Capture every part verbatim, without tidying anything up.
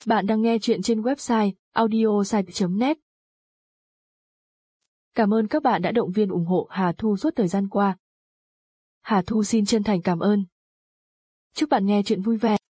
Bạn đang nghe chuyện trên website audiosite chấm net. Cảm ơn các bạn đã động viên ủng hộ Hà Thu suốt thời gian qua. Hà Thu xin chân thành cảm ơn. Chúc bạn nghe chuyện vui vẻ.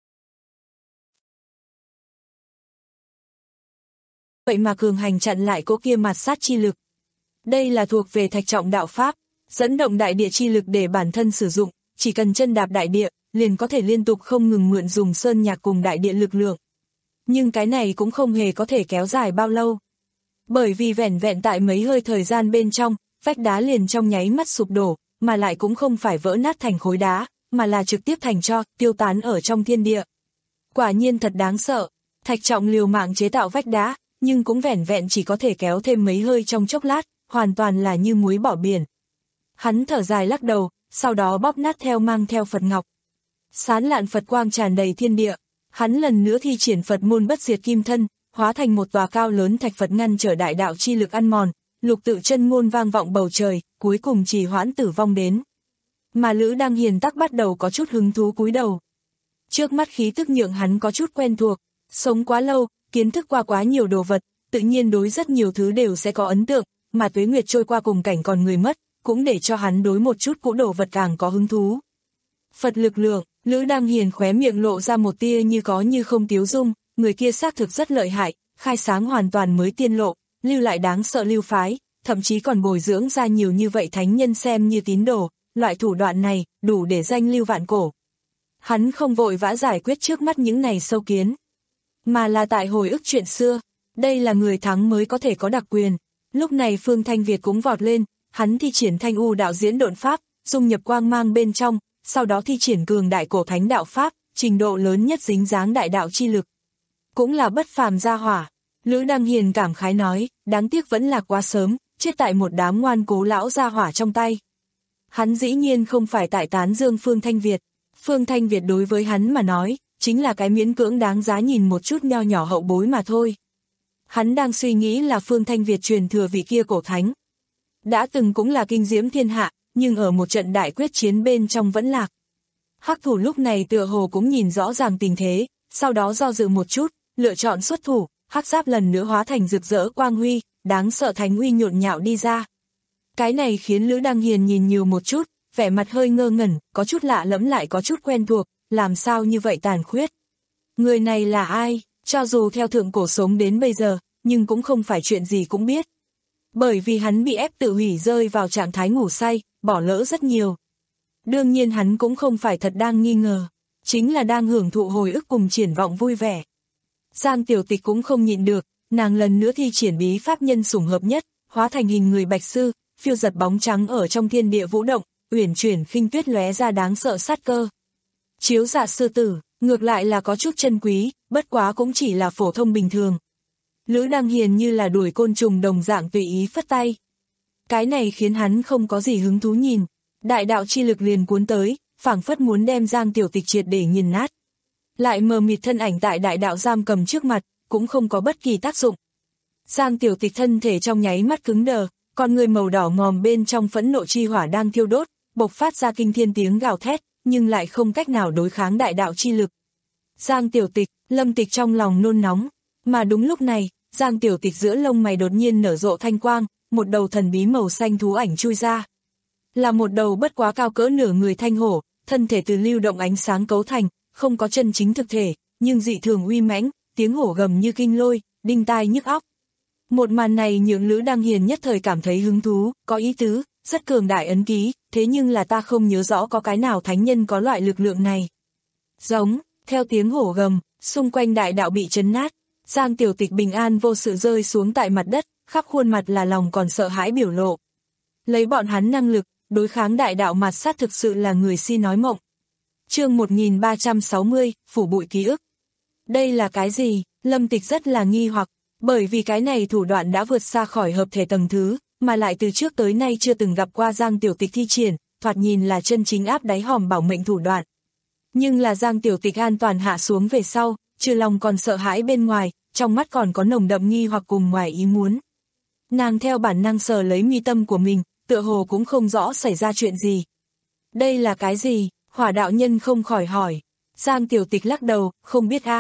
Vậy mà cường hành chặn lại cỗ kia mạt sát chi lực. Đây là thuộc về thạch trọng đạo pháp, dẫn động đại địa chi lực để bản thân sử dụng, chỉ cần chân đạp đại địa, liền có thể liên tục không ngừng mượn dùng sơn nhạc cùng đại địa lực lượng. Nhưng cái này cũng không hề có thể kéo dài bao lâu. Bởi vì vẻn vẹn tại mấy hơi thời gian bên trong, vách đá liền trong nháy mắt sụp đổ, mà lại cũng không phải vỡ nát thành khối đá, mà là trực tiếp thành tro, tiêu tán ở trong thiên địa. Quả nhiên thật đáng sợ, thạch trọng liều mạng chế tạo vách đá, nhưng cũng vẻn vẹn chỉ có thể kéo thêm mấy hơi trong chốc lát, hoàn toàn là như muối bỏ biển. Hắn thở dài lắc đầu, sau đó bóp nát theo mang theo Phật ngọc. Sán lạn Phật quang tràn đầy thiên địa, hắn lần nữa thi triển Phật môn bất diệt kim thân, hóa thành một tòa cao lớn thạch Phật ngăn trở đại đạo chi lực ăn mòn, lục tự chân ngôn vang vọng bầu trời, cuối cùng trì hoãn tử vong đến. Mà Lữ Đăng Hiền tắc bắt đầu có chút hứng thú cúi đầu. Trước mắt khí tức nhượng hắn có chút quen thuộc, sống quá lâu, kiến thức qua quá nhiều đồ vật, tự nhiên đối rất nhiều thứ đều sẽ có ấn tượng, mà tuế nguyệt trôi qua cùng cảnh còn người mất, cũng để cho hắn đối một chút cũ đồ vật càng có hứng thú. Phật lực lượng, Lữ Đăng Hiền khóe miệng lộ ra một tia như có như không tiếu dung, người kia xác thực rất lợi hại, khai sáng hoàn toàn mới tiên lộ, lưu lại đáng sợ lưu phái, thậm chí còn bồi dưỡng ra nhiều như vậy thánh nhân xem như tín đồ, loại thủ đoạn này, đủ để danh lưu vạn cổ. Hắn không vội vã giải quyết trước mắt những này sâu kiến, mà là tại hồi ức chuyện xưa, đây là người thắng mới có thể có đặc quyền. Lúc này Phương Thanh Việt cũng vọt lên, hắn thi triển Thanh U đạo diễn độn pháp, dung nhập quang mang bên trong, sau đó thi triển cường đại cổ thánh đạo pháp, trình độ lớn nhất dính dáng đại đạo chi lực. Cũng là bất phàm gia hỏa. Lữ Đăng Hiền cảm khái nói, đáng tiếc vẫn là quá sớm, chết tại một đám ngoan cố lão gia hỏa trong tay. Hắn dĩ nhiên không phải tại tán dương Phương Thanh Việt. Phương Thanh Việt đối với hắn mà nói, chính là cái miễn cưỡng đáng giá nhìn một chút nho nhỏ hậu bối mà thôi. Hắn đang suy nghĩ là Phương Thanh Việt truyền thừa vị kia cổ thánh. Đã từng cũng là kinh diễm thiên hạ, nhưng ở một trận đại quyết chiến bên trong vẫn lạc. Hắc thủ lúc này tựa hồ cũng nhìn rõ ràng tình thế, sau đó do dự một chút, lựa chọn xuất thủ, hắc giáp lần nữa hóa thành rực rỡ quang huy, đáng sợ thánh uy nhộn nhạo đi ra. Cái này khiến Lữ Đăng Hiền nhìn nhiều một chút, vẻ mặt hơi ngơ ngẩn, có chút lạ lẫm lại có chút quen thuộc, làm sao như vậy tàn khuyết. Người này là ai, cho dù theo thượng cổ sống đến bây giờ, nhưng cũng không phải chuyện gì cũng biết. Bởi vì hắn bị ép tự hủy rơi vào trạng thái ngủ say, bỏ lỡ rất nhiều. Đương nhiên hắn cũng không phải thật đang nghi ngờ, chính là đang hưởng thụ hồi ức cùng triển vọng vui vẻ. Giang Tiểu Tịch cũng không nhịn được, nàng lần nữa thi triển bí pháp nhân sủng hợp nhất, hóa thành hình người bạch sư, phiêu giật bóng trắng ở trong thiên địa vũ động, uyển chuyển khinh tuyết lóe ra đáng sợ sát cơ. Chiếu dạ sư tử, ngược lại là có chút chân quý, bất quá cũng chỉ là phổ thông bình thường. Lữ Đăng Hiền như là đuổi côn trùng đồng dạng tùy ý phất tay. Cái này khiến hắn không có gì hứng thú nhìn, đại đạo chi lực liền cuốn tới, phảng phất muốn đem Giang Tiểu Tịch triệt để nghiền nát. Lại mờ mịt thân ảnh tại đại đạo giam cầm trước mặt, cũng không có bất kỳ tác dụng. Giang Tiểu Tịch thân thể trong nháy mắt cứng đờ, con người màu đỏ ngòm bên trong phẫn nộ chi hỏa đang thiêu đốt, bộc phát ra kinh thiên tiếng gào thét, nhưng lại không cách nào đối kháng đại đạo chi lực. Giang Tiểu Tịch, Lâm Tịch trong lòng nôn nóng, mà đúng lúc này, Giang Tiểu Tịch giữa lông mày đột nhiên nở rộ thanh quang, một đầu thần bí màu xanh thú ảnh chui ra. Là một đầu bất quá cao cỡ nửa người thanh hổ, thân thể từ lưu động ánh sáng cấu thành, không có chân chính thực thể, nhưng dị thường uy mãnh, tiếng hổ gầm như kinh lôi, đinh tai nhức óc. Một màn này nhượng Lữ Đăng Hiền nhất thời cảm thấy hứng thú, có ý tứ, rất cường đại ấn ký, thế nhưng là ta không nhớ rõ có cái nào thánh nhân có loại lực lượng này. Giống, theo tiếng hổ gầm, xung quanh đại đạo bị chấn nát, Giang Tiểu Tịch bình an vô sự rơi xuống tại mặt đất, khắp khuôn mặt là lòng còn sợ hãi biểu lộ. Lấy bọn hắn năng lực, đối kháng đại đạo mạt sát thực sự là người si nói mộng. Chương một nghìn ba trăm sáu mươi, phủ bụi ký ức. Đây là cái gì? Lâm Tịch rất là nghi hoặc, bởi vì cái này thủ đoạn đã vượt xa khỏi hợp thể tầng thứ, mà lại từ trước tới nay chưa từng gặp qua Giang Tiểu Tịch thi triển, thoạt nhìn là chân chính áp đáy hòm bảo mệnh thủ đoạn. Nhưng là Giang Tiểu Tịch an toàn hạ xuống về sau, trừ lòng còn sợ hãi bên ngoài, trong mắt còn có nồng đậm nghi hoặc cùng ngoài ý muốn. Nàng theo bản năng sờ lấy mi tâm của mình, tựa hồ cũng không rõ xảy ra chuyện gì. Đây là cái gì? Hỏa đạo nhân không khỏi hỏi. Giang Tiểu Tịch lắc đầu, không biết a.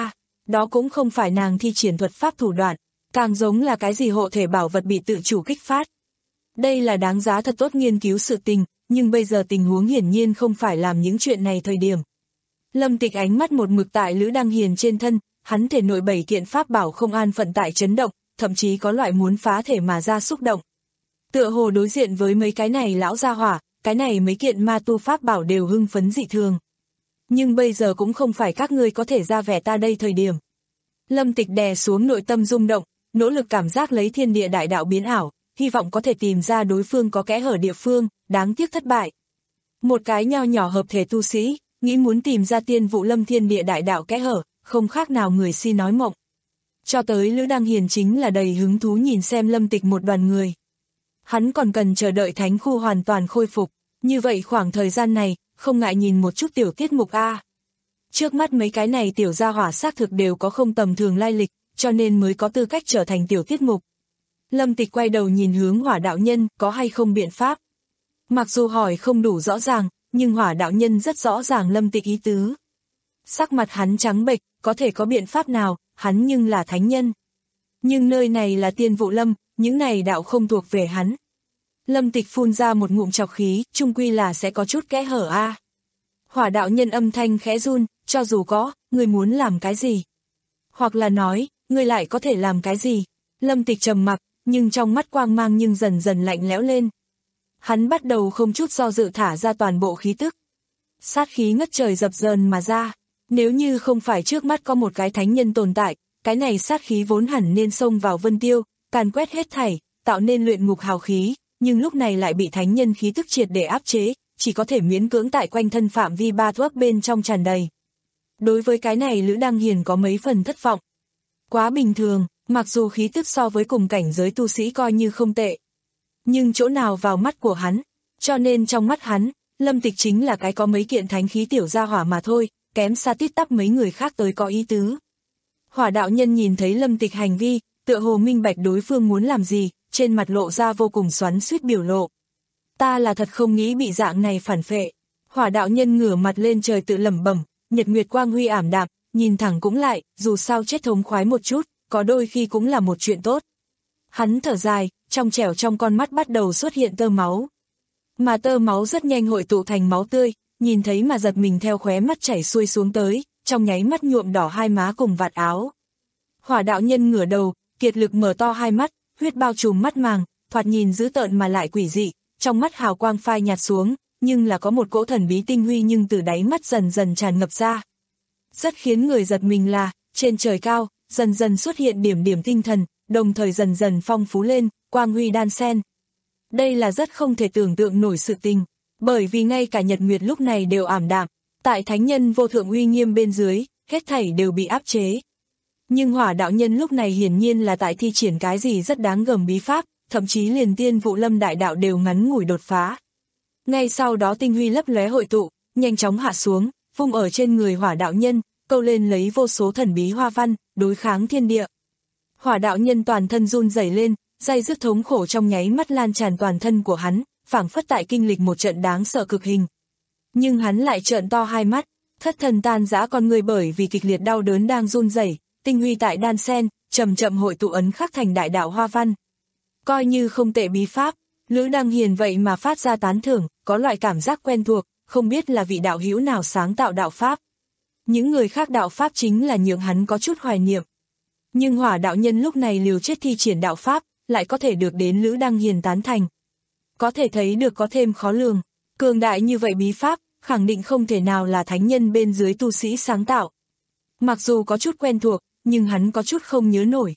đó cũng không phải nàng thi triển thuật pháp thủ đoạn, càng giống là cái gì hộ thể bảo vật bị tự chủ kích phát. Đây là đáng giá thật tốt nghiên cứu sự tình, nhưng bây giờ tình huống hiển nhiên không phải làm những chuyện này thời điểm. Lâm Tịch ánh mắt một mực tại Lữ Đăng Hiền trên thân, hắn thể nội bảy kiện pháp bảo không an phận tại chấn động, thậm chí có loại muốn phá thể mà ra xúc động. Tựa hồ đối diện với mấy cái này lão gia hỏa, cái này mấy kiện ma tu pháp bảo đều hưng phấn dị thường. Nhưng bây giờ cũng không phải các ngươi có thể ra vẻ ta đây thời điểm. Lâm Tịch đè xuống nội tâm rung động, nỗ lực cảm giác lấy thiên địa đại đạo biến ảo, hy vọng có thể tìm ra đối phương có kẽ hở địa phương, đáng tiếc thất bại. Một cái nho nhỏ hợp thể tu sĩ, nghĩ muốn tìm ra Tiên Vụ Lâm thiên địa đại đạo kẽ hở, không khác nào người si nói mộng. Cho tới Lữ Đăng Hiền chính là đầy hứng thú nhìn xem Lâm Tịch một đoàn người. Hắn còn cần chờ đợi thánh khu hoàn toàn khôi phục, như vậy khoảng thời gian này, không ngại nhìn một chút tiểu tiết mục A. Trước mắt mấy cái này tiểu gia hỏa xác thực đều có không tầm thường lai lịch, cho nên mới có tư cách trở thành tiểu tiết mục. Lâm Tịch quay đầu nhìn hướng Hỏa đạo nhân, có hay không biện pháp. Mặc dù hỏi không đủ rõ ràng, nhưng Hỏa đạo nhân rất rõ ràng Lâm Tịch ý tứ. Sắc mặt hắn trắng bệch, có thể có biện pháp nào, hắn nhưng là thánh nhân. Nhưng nơi này là Tiên Vụ Lâm, những này đạo không thuộc về hắn. Lâm Tịch phun ra một ngụm trọc khí, chung quy là sẽ có chút kẽ hở a. Hỏa đạo nhân âm thanh khẽ run, cho dù có, ngươi muốn làm cái gì? Hoặc là nói, ngươi lại có thể làm cái gì? Lâm Tịch trầm mặc, nhưng trong mắt quang mang nhưng dần dần lạnh lẽo lên. Hắn bắt đầu không chút do dự thả ra toàn bộ khí tức. Sát khí ngất trời dập dờn mà ra. Nếu như không phải trước mắt có một cái thánh nhân tồn tại, cái này sát khí vốn hẳn nên xông vào Vân Tiêu, càn quét hết thảy, tạo nên luyện ngục hào khí, nhưng lúc này lại bị thánh nhân khí tức triệt để áp chế, chỉ có thể miễn cưỡng tại quanh thân phạm vi ba thước bên trong tràn đầy. Đối với cái này Lữ Đăng Hiền có mấy phần thất vọng. Quá bình thường, mặc dù khí tức so với cùng cảnh giới tu sĩ coi như không tệ. Nhưng chỗ nào vào mắt của hắn, cho nên trong mắt hắn, Lâm Tịch chính là cái có mấy kiện thánh khí tiểu gia hỏa mà thôi, kém xa tít tắp mấy người khác tới có ý tứ. Hỏa đạo nhân nhìn thấy Lâm Tịch hành vi, tựa hồ minh bạch đối phương muốn làm gì, trên mặt lộ ra vô cùng xoắn xuýt biểu lộ. Ta là thật không nghĩ bị dạng này phản phệ. Hỏa đạo nhân ngửa mặt lên trời tự lẩm bẩm, nhật nguyệt quang huy ảm đạm, nhìn thẳng cũng lại, dù sao chết thống khoái một chút, có đôi khi cũng là một chuyện tốt. Hắn thở dài, trong trẻo trong con mắt bắt đầu xuất hiện tơ máu. Mà tơ máu rất nhanh hội tụ thành máu tươi, nhìn thấy mà giật mình theo khóe mắt chảy xuôi xuống tới, trong nháy mắt nhuộm đỏ hai má cùng vạt áo. Hỏa đạo nhân ngửa đầu, kiệt lực mở to hai mắt, huyết bao trùm mắt màng, thoạt nhìn dữ tợn mà lại quỷ dị, trong mắt hào quang phai nhạt xuống, nhưng là có một cỗ thần bí tinh huy nhưng từ đáy mắt dần dần tràn ngập ra. Rất khiến người giật mình là, trên trời cao, dần dần xuất hiện điểm điểm tinh thần, đồng thời dần dần phong phú lên, quang huy đan xen. Đây là rất không thể tưởng tượng nổi sự tình, bởi vì ngay cả nhật nguyệt lúc này đều ảm đạm, tại thánh nhân vô thượng uy nghiêm bên dưới, hết thảy đều bị áp chế. Nhưng hỏa đạo nhân lúc này hiển nhiên là tại thi triển cái gì rất đáng gờm bí pháp, thậm chí liền Tiên Vụ Lâm đại đạo đều ngắn ngủi đột phá. Ngay sau đó tinh huy lấp lóe hội tụ, nhanh chóng hạ xuống, vung ở trên người hỏa đạo nhân, câu lên lấy vô số thần bí hoa văn, đối kháng thiên địa. Hỏa đạo nhân toàn thân run rẩy lên, day dứt thống khổ trong nháy mắt lan tràn toàn thân của hắn, phảng phất tại kinh lịch một trận đáng sợ cực hình. Nhưng hắn lại trợn to hai mắt, thất thần tan rã con người bởi vì kịch liệt đau đớn đang run rẩy, tinh huy tại đan sen, chậm chậm hội tụ ấn khắc thành đại đạo hoa văn. Coi như không tệ bí pháp, Lữ Đăng Hiền vậy mà phát ra tán thưởng, có loại cảm giác quen thuộc, không biết là vị đạo hữu nào sáng tạo đạo pháp. Những người khác đạo pháp chính là nhượng hắn có chút hoài niệm. Nhưng hỏa đạo nhân lúc này liều chết thi triển đạo pháp, lại có thể được đến Lữ Đăng Hiền tán thành. Có thể thấy được có thêm khó lường, cường đại như vậy bí pháp, khẳng định không thể nào là thánh nhân bên dưới tu sĩ sáng tạo. Mặc dù có chút quen thuộc, nhưng hắn có chút không nhớ nổi.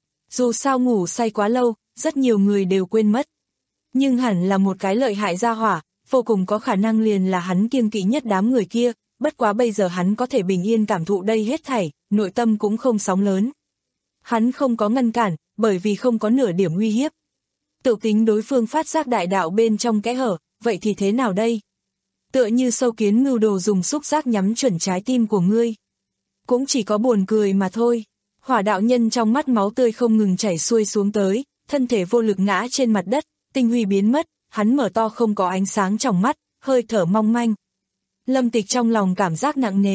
Dù sao ngủ say quá lâu, rất nhiều người đều quên mất. Nhưng hẳn là một cái lợi hại gia hỏa, vô cùng có khả năng liền là hắn kiêng kỵ nhất đám người kia, bất quá bây giờ hắn có thể bình yên cảm thụ đây hết thảy, nội tâm cũng không sóng lớn. Hắn không có ngăn cản, bởi vì không có nửa điểm uy hiếp. Tự tính đối phương phát giác đại đạo bên trong kẽ hở, vậy thì thế nào đây? Tựa như sâu kiến mưu đồ dùng xúc giác nhắm chuẩn trái tim của ngươi. Cũng chỉ có buồn cười mà thôi. Hỏa đạo nhân trong mắt máu tươi không ngừng chảy xuôi xuống tới, thân thể vô lực ngã trên mặt đất, tinh huy biến mất, hắn mở to không có ánh sáng trong mắt, hơi thở mong manh. Lâm Tịch trong lòng cảm giác nặng nề,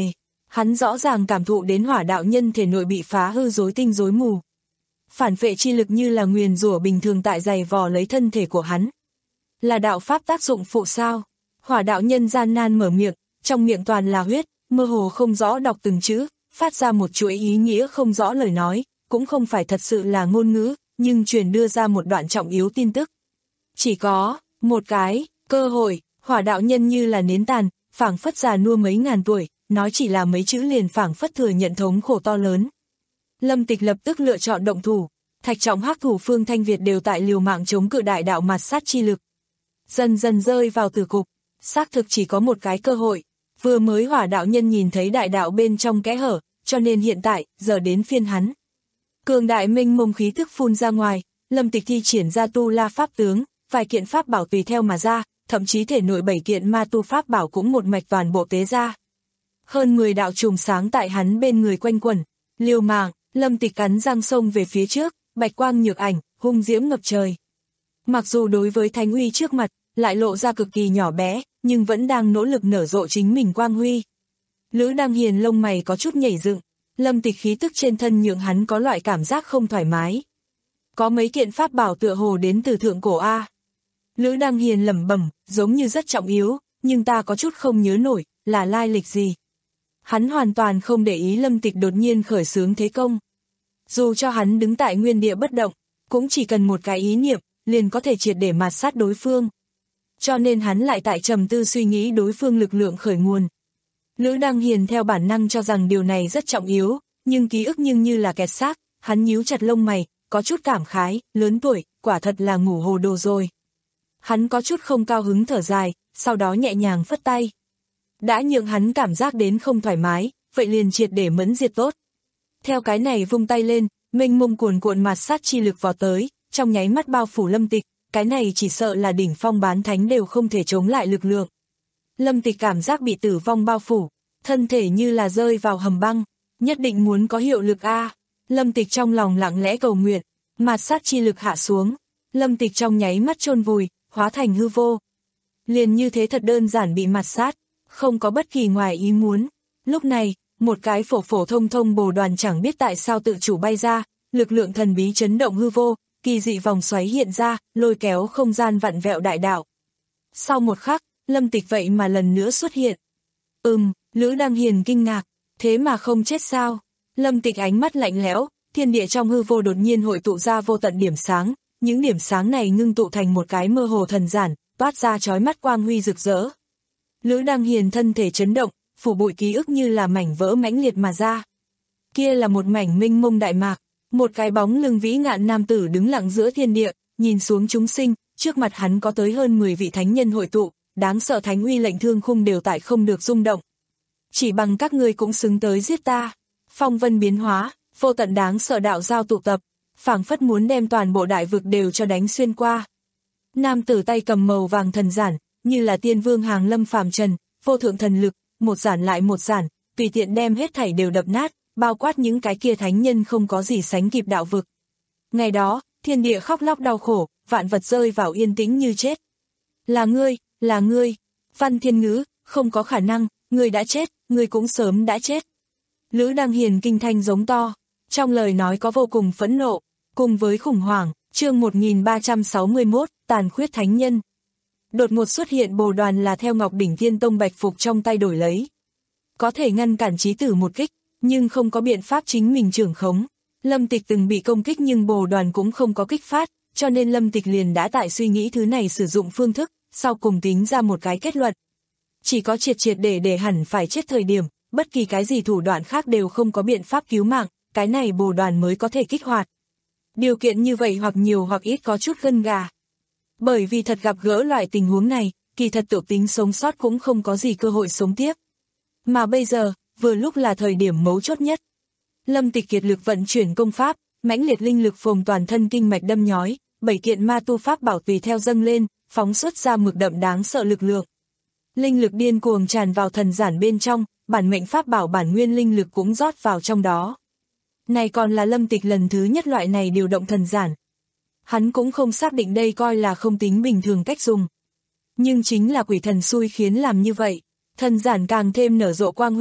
Hắn rõ ràng cảm thụ đến hỏa đạo nhân thể nội bị phá hư rối tinh rối mù. Phản phệ chi lực như là nguyền rủa bình thường tại giày vò lấy thân thể của hắn. Là đạo pháp tác dụng phụ sao? Hỏa đạo nhân gian nan mở miệng, trong miệng toàn là huyết, mơ hồ không rõ đọc từng chữ, phát ra một chuỗi ý nghĩa không rõ lời nói, cũng không phải thật sự là ngôn ngữ, nhưng truyền đưa ra một đoạn trọng yếu tin tức. Chỉ có một cái cơ hội, hỏa đạo nhân như là nến tàn, phảng phất già nua mấy ngàn tuổi, nói chỉ là mấy chữ liền phảng phất thừa nhận thống khổ to lớn. Lâm Tịch lập tức lựa chọn động thủ, Thạch Trọng Hắc thủ Phương Thanh Việt đều tại liều mạng chống cự đại đạo mạt sát chi lực. Dần dần rơi vào tử cục, xác thực chỉ có một cái cơ hội, vừa mới hỏa đạo nhân nhìn thấy đại đạo bên trong kẽ hở, cho nên hiện tại, giờ đến phiên hắn. Cường đại mênh mông khí thức phun ra ngoài, Lâm Tịch thi triển ra tu la pháp tướng, vài kiện pháp bảo tùy theo mà ra, thậm chí thể nội bảy kiện ma tu pháp bảo cũng một mạch toàn bộ tế ra. Hơn mười đạo trùm sáng tại hắn bên người quanh quẩn, liều mạng, Lâm Tịch cắn răng xông về phía trước, bạch quang nhược ảnh, hung diễm ngập trời. Mặc dù đối với thánh uy trước mặt, lại lộ ra cực kỳ nhỏ bé, nhưng vẫn đang nỗ lực nở rộ chính mình quang huy. Lữ Đăng Hiền lông mày có chút nhảy dựng, Lâm Tịch khí tức trên thân nhượng hắn có loại cảm giác không thoải mái. Có mấy kiện pháp bảo tựa hồ đến từ thượng cổ A. Lữ Đăng Hiền lẩm bẩm, giống như rất trọng yếu, nhưng ta có chút không nhớ nổi, là lai lịch gì. Hắn hoàn toàn không để ý Lâm Tịch đột nhiên khởi xướng thế công. Dù cho hắn đứng tại nguyên địa bất động, cũng chỉ cần một cái ý niệm, liền có thể triệt để mạt sát đối phương. Cho nên hắn lại tại trầm tư suy nghĩ đối phương lực lượng khởi nguồn. Lữ Đăng Hiền theo bản năng cho rằng điều này rất trọng yếu, nhưng ký ức nhưng như là kẹt xác, hắn nhíu chặt lông mày, có chút cảm khái, lớn tuổi, quả thật là ngủ hồ đồ rồi. Hắn có chút không cao hứng thở dài, sau đó nhẹ nhàng phất tay. Đã nhượng hắn cảm giác đến không thoải mái, vậy liền triệt để mẫn diệt tốt. Theo cái này vung tay lên, mênh mông cuồn cuộn mạt sát chi lực vào tới, trong nháy mắt bao phủ Lâm Tịch, cái này chỉ sợ là đỉnh phong bán thánh đều không thể chống lại lực lượng. Lâm Tịch cảm giác bị tử vong bao phủ, thân thể như là rơi vào hầm băng, nhất định muốn có hiệu lực a. Lâm Tịch trong lòng lặng lẽ cầu nguyện, mạt sát chi lực hạ xuống, Lâm Tịch trong nháy mắt chôn vùi, hóa thành hư vô. Liền như thế thật đơn giản bị mạt sát, không có bất kỳ ngoài ý muốn. Lúc này, một cái phổ phổ thông thông bồ đoàn chẳng biết tại sao tự chủ bay ra, lực lượng thần bí chấn động hư vô, kỳ dị vòng xoáy hiện ra, lôi kéo không gian vặn vẹo đại đạo. Sau một khắc, Lâm Tịch vậy mà lần nữa xuất hiện. Ừm, Lữ Đăng Hiền kinh ngạc, thế mà không chết sao? Lâm Tịch ánh mắt lạnh lẽo, thiên địa trong hư vô đột nhiên hội tụ ra vô tận điểm sáng, những điểm sáng này ngưng tụ thành một cái mơ hồ thần giản, toát ra chói mắt quang huy rực rỡ. Lữ Đăng Hiền thân thể chấn động, phủ bụi ký ức như là mảnh vỡ mãnh liệt mà ra. Kia là một mảnh mênh mông đại mạc, một cái bóng lưng vĩ ngạn nam tử đứng lặng giữa thiên địa, nhìn xuống chúng sinh, trước mặt hắn có tới hơn mười vị thánh nhân hội tụ, đáng sợ thánh uy lệnh thương khung đều tại không được rung động. Chỉ bằng các ngươi cũng xứng tới giết ta. Phong vân biến hóa, vô tận đáng sợ đạo giao tụ tập, phảng phất muốn đem toàn bộ đại vực đều cho đánh xuyên qua. Nam tử tay cầm màu vàng thần giản, như là tiên vương hàng lâm phàm trần, vô thượng thần lực, một giản lại một giản, tùy tiện đem hết thảy đều đập nát, bao quát những cái kia thánh nhân không có gì sánh kịp đạo vực. Ngày đó, thiên địa khóc lóc đau khổ, vạn vật rơi vào yên tĩnh như chết. Là ngươi, là ngươi, Văn Thiên Ngữ, không có khả năng, ngươi đã chết, ngươi cũng sớm đã chết. Lữ Đăng Hiền kinh thanh giống to, trong lời nói có vô cùng phẫn nộ, cùng với khủng hoảng. Chương một nghìn ba trăm sáu mươi mốt, tàn khuyết thánh nhân. Đột ngột xuất hiện bồ đoàn là theo Ngọc Đỉnh Thiên Tông bạch phục trong tay đổi lấy. Có thể ngăn cản chí tử một kích, nhưng không có biện pháp chính mình trưởng khống. Lâm Tịch từng bị công kích nhưng bồ đoàn cũng không có kích phát, cho nên Lâm Tịch liền đã tại suy nghĩ thứ này sử dụng phương thức, sau cùng tính ra một cái kết luận. Chỉ có triệt triệt để để hẳn phải chết thời điểm, bất kỳ cái gì thủ đoạn khác đều không có biện pháp cứu mạng, cái này bồ đoàn mới có thể kích hoạt. Điều kiện như vậy hoặc nhiều hoặc ít có chút gân gà. Bởi vì thật gặp gỡ loại tình huống này, kỳ thật tự tính sống sót cũng không có gì cơ hội sống tiếp. Mà bây giờ, vừa lúc là thời điểm mấu chốt nhất. Lâm Tịch kiệt lực vận chuyển công pháp, mãnh liệt linh lực phồng toàn thân kinh mạch đâm nhói, bảy kiện ma tu pháp bảo tùy theo dâng lên, phóng xuất ra mực đậm đáng sợ lực lượng. Linh lực điên cuồng tràn vào thần giản bên trong, bản mệnh pháp bảo bản nguyên linh lực cũng rót vào trong đó. Này còn là Lâm Tịch lần thứ nhất loại này điều động thần giản. Hắn cũng không xác định đây coi là không tính bình thường cách dùng. Nhưng chính là quỷ thần xui khiến làm như vậy. Thần giản càng thêm nở rộ quang huy,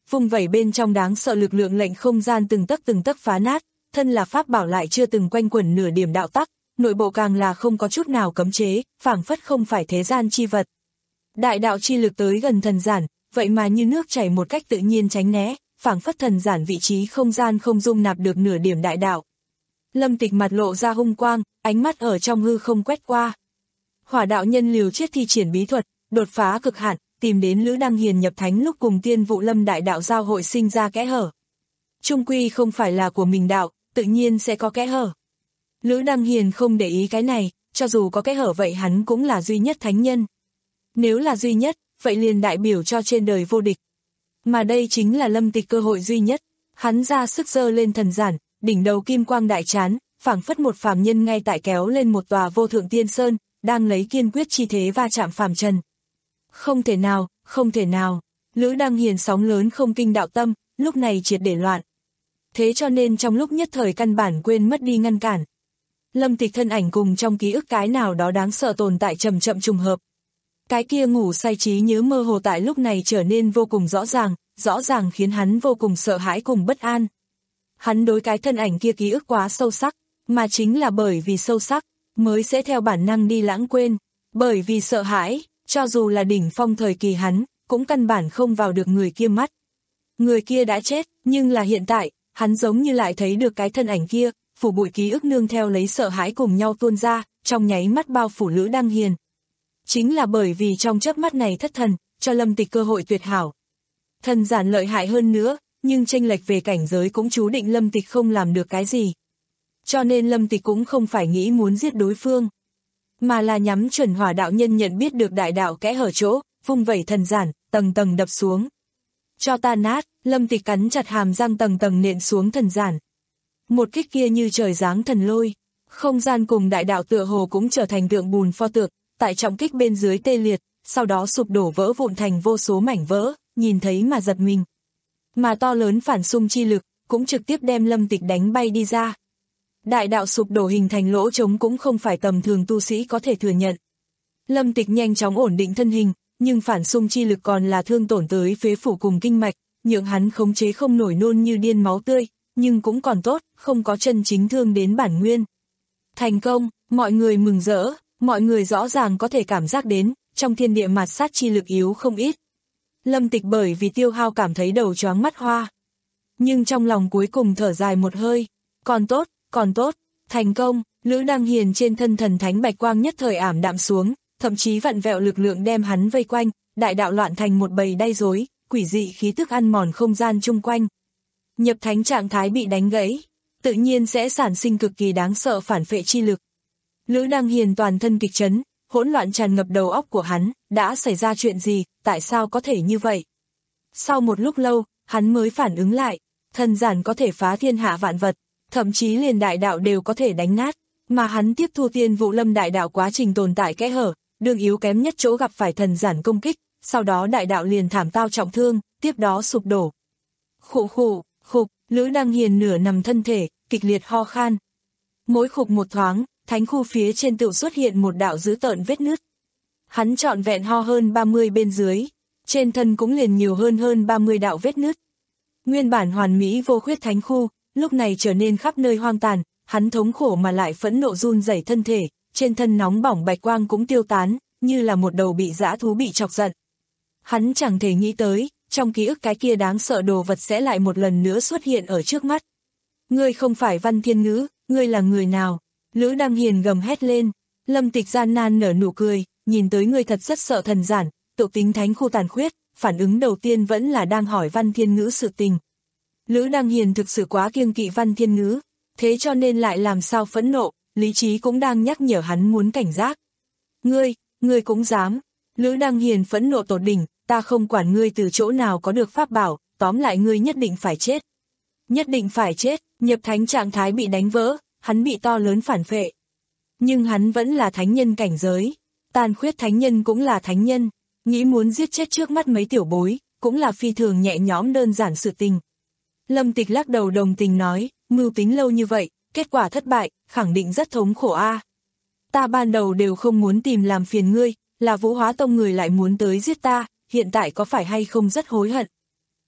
vung vẩy bên trong đáng sợ lực lượng lệnh không gian từng tấc từng tấc phá nát, thân là pháp bảo lại chưa từng quanh quẩn nửa điểm đạo tắc, nội bộ càng là không có chút nào cấm chế, phảng phất không phải thế gian chi vật. Đại đạo chi lực tới gần thần giản, vậy mà như nước chảy một cách tự nhiên tránh né, phảng phất thần giản vị trí không gian không dung nạp được nửa điểm đại đạo. Lâm Tịch mặt lộ ra hung quang, ánh mắt ở trong hư không quét qua. Hỏa đạo nhân liều chết thi triển bí thuật, đột phá cực hạn, tìm đến Lữ Đăng Hiền nhập thánh lúc cùng Tiên Vụ Lâm đại đạo giao hội sinh ra kẽ hở. Trung quy không phải là của mình đạo, tự nhiên sẽ có kẽ hở. Lữ Đăng Hiền không để ý cái này, cho dù có kẽ hở vậy hắn cũng là duy nhất thánh nhân. Nếu là duy nhất, vậy liền đại biểu cho trên đời vô địch. Mà đây chính là Lâm Tịch cơ hội duy nhất, hắn ra sức giơ lên thần giản, đỉnh đầu kim quang đại chán, phảng phất một phàm nhân ngay tại kéo lên một tòa vô thượng tiên sơn, đang lấy kiên quyết chi thế va chạm phàm trần. Không thể nào, không thể nào, Lữ Đăng Hiền sóng lớn không kinh đạo tâm, lúc này triệt để loạn. Thế cho nên trong lúc nhất thời căn bản quên mất đi ngăn cản. Lâm Tịch thân ảnh cùng trong ký ức cái nào đó đáng sợ tồn tại chậm chậm trùng hợp. Cái kia ngủ say trí nhớ mơ hồ tại lúc này trở nên vô cùng rõ ràng, rõ ràng khiến hắn vô cùng sợ hãi cùng bất an. Hắn đối cái thân ảnh kia ký ức quá sâu sắc, mà chính là bởi vì sâu sắc, mới sẽ theo bản năng đi lãng quên, bởi vì sợ hãi, cho dù là đỉnh phong thời kỳ hắn, cũng căn bản không vào được người kia mắt. Người kia đã chết, nhưng là hiện tại, hắn giống như lại thấy được cái thân ảnh kia, phủ bụi ký ức nương theo lấy sợ hãi cùng nhau tuôn ra, trong nháy mắt bao phủ Lữ Đăng Hiền. Chính là bởi vì trong chớp mắt này thất thần, cho Lâm Tịch cơ hội tuyệt hảo. Thần giản lợi hại hơn nữa, nhưng chênh lệch về cảnh giới cũng chú định Lâm Tịch không làm được cái gì. Cho nên Lâm Tịch cũng không phải nghĩ muốn giết đối phương, mà là nhắm chuẩn hỏa đạo nhân nhận biết được đại đạo kẽ hở chỗ, vung vẩy thần giản, tầng tầng đập xuống. Cho ta nát, Lâm Tịch cắn chặt hàm răng tầng tầng nện xuống thần giản. Một kích kia như trời giáng thần lôi, không gian cùng đại đạo tựa hồ cũng trở thành tượng bùn pho tượng, tại trọng kích bên dưới tê liệt, sau đó sụp đổ vỡ vụn thành vô số mảnh vỡ, nhìn thấy mà giật mình. Mà to lớn phản xung chi lực, cũng trực tiếp đem Lâm Tịch đánh bay đi ra. Đại đạo sụp đổ hình thành lỗ trống cũng không phải tầm thường tu sĩ có thể thừa nhận. Lâm Tịch nhanh chóng ổn định thân hình, nhưng phản xung chi lực còn là thương tổn tới phế phủ cùng kinh mạch, nhượng hắn khống chế không nổi nôn như điên máu tươi, nhưng cũng còn tốt, không có chân chính thương đến bản nguyên. Thành công, mọi người mừng rỡ, mọi người rõ ràng có thể cảm giác đến, trong thiên địa mạt sát chi lực yếu không ít. Lâm Tịch bởi vì tiêu hao cảm thấy đầu choáng mắt hoa. Nhưng trong lòng cuối cùng thở dài một hơi, còn tốt, còn tốt, thành công, Lữ Đăng Hiền trên thân thần thánh bạch quang nhất thời ảm đạm xuống, thậm chí vặn vẹo lực lượng đem hắn vây quanh, đại đạo loạn thành một bầy đay rối, quỷ dị khí tức ăn mòn không gian chung quanh. Nhập thánh trạng thái bị đánh gãy, tự nhiên sẽ sản sinh cực kỳ đáng sợ phản phệ chi lực. Lữ Đăng Hiền toàn thân kịch chấn, hỗn loạn tràn ngập đầu óc của hắn, đã xảy ra chuyện gì, tại sao có thể như vậy? Sau một lúc lâu, hắn mới phản ứng lại, thần giản có thể phá thiên hạ vạn vật, thậm chí liền đại đạo đều có thể đánh nát, mà hắn tiếp thu Tiên Vụ Lâm đại đạo quá trình tồn tại kẽ hở, đường yếu kém nhất chỗ gặp phải thần giản công kích, sau đó đại đạo liền thảm tao trọng thương, tiếp đó sụp đổ. Khụ khụ, khục, Lữ Đăng Hiền nửa nằm thân thể, kịch liệt ho khan. Mỗi khục một thoáng, thánh khu phía trên tựu xuất hiện một đạo dữ tợn vết nứt. Hắn trọn vẹn ho hơn ba mươi bên dưới, trên thân cũng liền nhiều hơn hơn ba mươi đạo vết nứt. Nguyên bản hoàn mỹ vô khuyết thánh khu, lúc này trở nên khắp nơi hoang tàn, hắn thống khổ mà lại phẫn nộ run rẩy thân thể, trên thân nóng bỏng bạch quang cũng tiêu tán, như là một đầu bị dã thú bị chọc giận. Hắn chẳng thể nghĩ tới, trong ký ức cái kia đáng sợ đồ vật sẽ lại một lần nữa xuất hiện ở trước mắt. Ngươi không phải Văn Thiên Ngữ, ngươi là người nào? Lữ Đăng Hiền gầm hét lên. Lâm Tịch gian nan nở nụ cười, nhìn tới ngươi thật rất sợ thần giản, tự tính thánh khu tàn khuyết, phản ứng đầu tiên vẫn là đang hỏi Văn Thiên Ngữ sự tình. Lữ Đăng Hiền thực sự quá kiêng kỵ Văn Thiên Ngữ, thế cho nên lại làm sao phẫn nộ, lý trí cũng đang nhắc nhở hắn muốn cảnh giác. Ngươi, ngươi cũng dám. Lữ Đăng Hiền phẫn nộ tột đỉnh, ta không quản ngươi từ chỗ nào có được pháp bảo, tóm lại ngươi nhất định phải chết. Nhất định phải chết, nhập thánh trạng thái bị đánh vỡ, hắn bị to lớn phản phệ. Nhưng hắn vẫn là thánh nhân cảnh giới, tàn khuyết thánh nhân cũng là thánh nhân, nghĩ muốn giết chết trước mắt mấy tiểu bối, cũng là phi thường nhẹ nhõm đơn giản sự tình. Lâm Tịch lắc đầu đồng tình nói, mưu tính lâu như vậy, kết quả thất bại, khẳng định rất thống khổ a. Ta ban đầu đều không muốn tìm làm phiền ngươi, là Vũ Hóa Tông người lại muốn tới giết ta, hiện tại có phải hay không rất hối hận.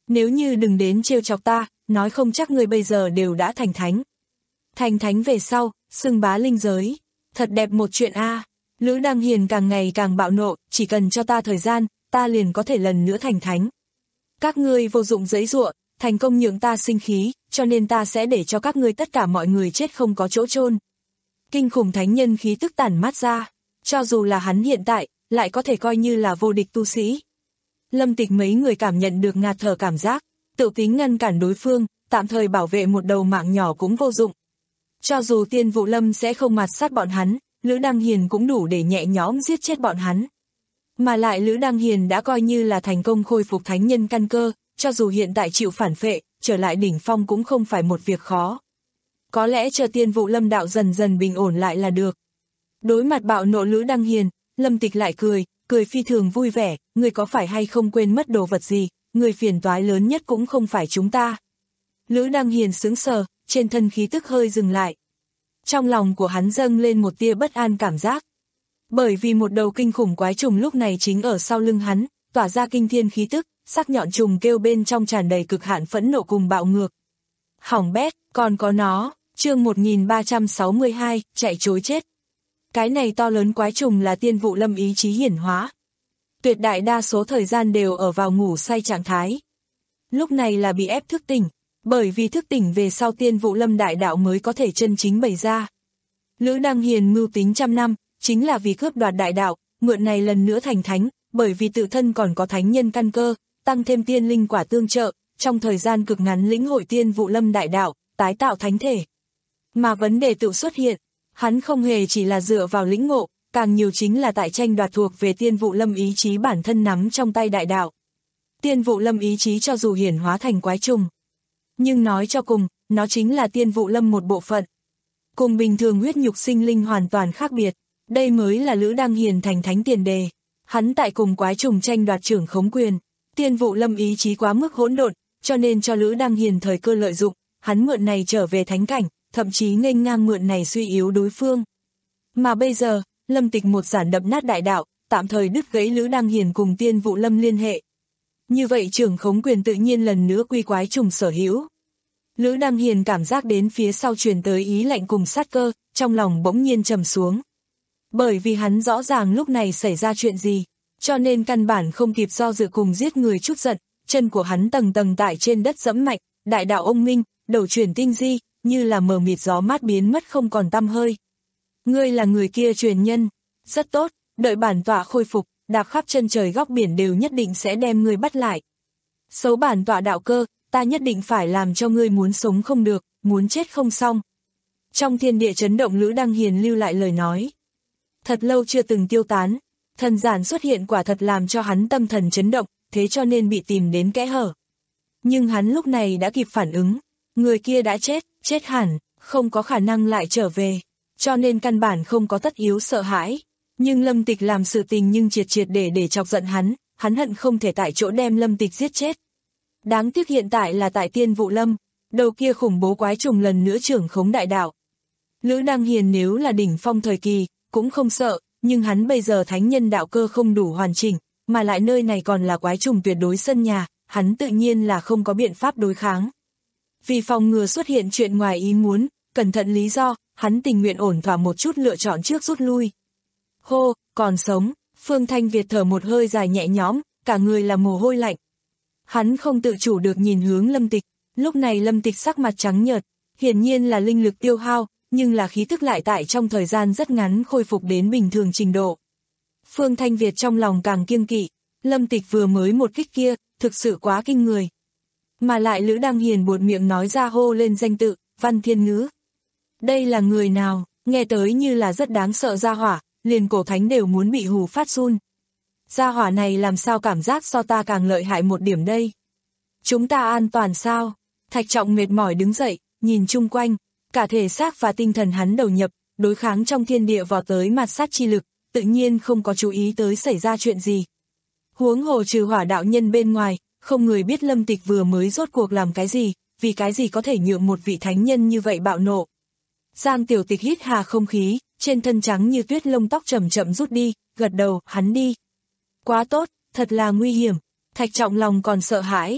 Nếu như đừng đến trêu chọc ta, nói không chắc ngươi bây giờ đều đã thành thánh. Thành thánh về sau, xưng bá linh giới. Thật đẹp một chuyện a. À. Lữ Đăng Hiền càng ngày càng bạo nộ, chỉ cần cho ta thời gian, ta liền có thể lần nữa thành thánh. Các ngươi vô dụng giãy giụa, thành công nhượng ta sinh khí, cho nên ta sẽ để cho các ngươi tất cả mọi người chết không có chỗ chôn. Kinh khủng thánh nhân khí tức tản mát ra, cho dù là hắn hiện tại, lại có thể coi như là vô địch tu sĩ. Lâm Tịch mấy người cảm nhận được ngạt thở cảm giác, tự tính ngăn cản đối phương, tạm thời bảo vệ một đầu mạng nhỏ cũng vô dụng. Cho dù Tiên Vụ Lâm sẽ không mạt sát bọn hắn, Lữ Đăng Hiền cũng đủ để nhẹ nhõm giết chết bọn hắn. Mà lại Lữ Đăng Hiền đã coi như là thành công khôi phục thánh nhân căn cơ, cho dù hiện tại chịu phản phệ, trở lại đỉnh phong cũng không phải một việc khó. Có lẽ chờ Tiên Vụ Lâm đạo dần dần bình ổn lại là được. Đối mặt bạo nộ Lữ Đăng Hiền, Lâm Tịch lại cười, cười phi thường vui vẻ, người có phải hay không quên mất đồ vật gì, người phiền toái lớn nhất cũng không phải chúng ta. Lữ Đăng Hiền sững sờ, trên thân khí tức hơi dừng lại. Trong lòng của hắn dâng lên một tia bất an cảm giác. Bởi vì một đầu kinh khủng quái trùng lúc này chính ở sau lưng hắn, tỏa ra kinh thiên khí tức, sắc nhọn trùng kêu bên trong tràn đầy cực hạn phẫn nộ cùng bạo ngược. Hỏng bét, còn có nó, chương một nghìn ba trăm sáu mươi hai, chạy trối chết. Cái này to lớn quái trùng là Tiên Vụ Lâm ý chí hiển hóa. Tuyệt đại đa số thời gian đều ở vào ngủ say trạng thái. Lúc này là bị ép thức tỉnh, bởi vì thức tỉnh về sau Tiên Vụ Lâm đại đạo mới có thể chân chính bày ra. Lữ Đăng Hiền mưu tính trăm năm, chính là vì cướp đoạt đại đạo, mượn này lần nữa thành thánh, bởi vì tự thân còn có thánh nhân căn cơ, tăng thêm tiên linh quả tương trợ, trong thời gian cực ngắn lĩnh hội Tiên Vụ Lâm đại đạo, tái tạo thánh thể. Mà vấn đề tự xuất hiện, hắn không hề chỉ là dựa vào lĩnh ngộ, càng nhiều chính là tại tranh đoạt thuộc về Tiên Vụ Lâm ý chí bản thân nắm trong tay đại đạo. Tiên Vụ Lâm ý chí cho dù hiển hóa thành quái trùng, nhưng nói cho cùng, nó chính là Tiên Vụ Lâm một bộ phận. Cùng bình thường huyết nhục sinh linh hoàn toàn khác biệt, đây mới là Lữ Đăng Hiền thành thánh tiền đề. Hắn tại cùng quái trùng tranh đoạt trưởng khống quyền, Tiên Vụ Lâm ý chí quá mức hỗn độn, cho nên cho Lữ Đăng Hiền thời cơ lợi dụng, hắn mượn này trở về thánh cảnh, thậm chí nghênh ngang mượn này suy yếu đối phương. Mà bây giờ, Lâm Tịch một giản đập nát đại đạo, tạm thời đứt gãy Lữ Đăng Hiền cùng Tiên Vụ Lâm liên hệ. Như vậy trưởng khống quyền tự nhiên lần nữa quy quái trùng sở hữu. Lữ Đăng Hiền cảm giác đến phía sau truyền tới ý lạnh cùng sát cơ, trong lòng bỗng nhiên trầm xuống. Bởi vì hắn rõ ràng lúc này xảy ra chuyện gì, cho nên căn bản không kịp do dự cùng giết người chút giận, chân của hắn tầng tầng tại trên đất dẫm mạnh, đại đạo ông minh, đầu chuyển tinh di, như là mờ mịt gió mát biến mất không còn tăm hơi. Ngươi là người kia truyền nhân, rất tốt, đợi bản tọa khôi phục, đạp khắp chân trời góc biển đều nhất định sẽ đem ngươi bắt lại. Xấu bản tọa đạo cơ, ta nhất định phải làm cho ngươi muốn sống không được, muốn chết không xong. Trong thiên địa chấn động Lữ Đăng Hiền lưu lại lời nói. Thật lâu chưa từng tiêu tán, thần giản xuất hiện quả thật làm cho hắn tâm thần chấn động, thế cho nên bị tìm đến kẽ hở. Nhưng hắn lúc này đã kịp phản ứng, người kia đã chết, chết hẳn, không có khả năng lại trở về, cho nên căn bản không có tất yếu sợ hãi. Nhưng Lâm Tịch làm sự tình nhưng triệt triệt để để chọc giận hắn, hắn hận không thể tại chỗ đem Lâm Tịch giết chết. Đáng tiếc hiện tại là tại Tiên Vụ Lâm, đầu kia khủng bố quái trùng lần nữa trưởng khống đại đạo. Lữ Đăng Hiền nếu là đỉnh phong thời kỳ, cũng không sợ, nhưng hắn bây giờ thánh nhân đạo cơ không đủ hoàn chỉnh, mà lại nơi này còn là quái trùng tuyệt đối sân nhà, hắn tự nhiên là không có biện pháp đối kháng. Vì phòng ngừa xuất hiện chuyện ngoài ý muốn, cẩn thận lý do, hắn tình nguyện ổn thỏa một chút lựa chọn trước rút lui. Hô, còn sống, Phương Thanh Việt thở một hơi dài nhẹ nhõm, cả người là mồ hôi lạnh. Hắn không tự chủ được nhìn hướng Lâm Tịch, lúc này Lâm Tịch sắc mặt trắng nhợt, hiển nhiên là linh lực tiêu hao, nhưng là khí tức lại tại trong thời gian rất ngắn khôi phục đến bình thường trình độ. Phương Thanh Việt trong lòng càng kiêng kỵ, Lâm Tịch vừa mới một kích kia, thực sự quá kinh người. Mà lại Lữ Đăng Hiền buột miệng nói ra hô lên danh tự, Văn Thiên Ngữ. Đây là người nào, nghe tới như là rất đáng sợ gia hỏa, liền cổ thánh đều muốn bị hù phát run. Gia hỏa này làm sao cảm giác so ta càng lợi hại một điểm đây? Chúng ta an toàn sao? Thạch Trọng mệt mỏi đứng dậy, nhìn chung quanh, cả thể xác và tinh thần hắn đầu nhập, đối kháng trong thiên địa vọt tới mạt sát chi lực, tự nhiên không có chú ý tới xảy ra chuyện gì. Huống hồ trừ Hỏa đạo nhân bên ngoài, không người biết Lâm Tịch vừa mới rốt cuộc làm cái gì, vì cái gì có thể nhượng một vị thánh nhân như vậy bạo nộ. Giang Tiểu Tịch hít hà không khí, trên thân trắng như tuyết lông tóc chậm chậm rút đi, gật đầu, hắn đi. Quá tốt, thật là nguy hiểm, Thạch Trọng lòng còn sợ hãi.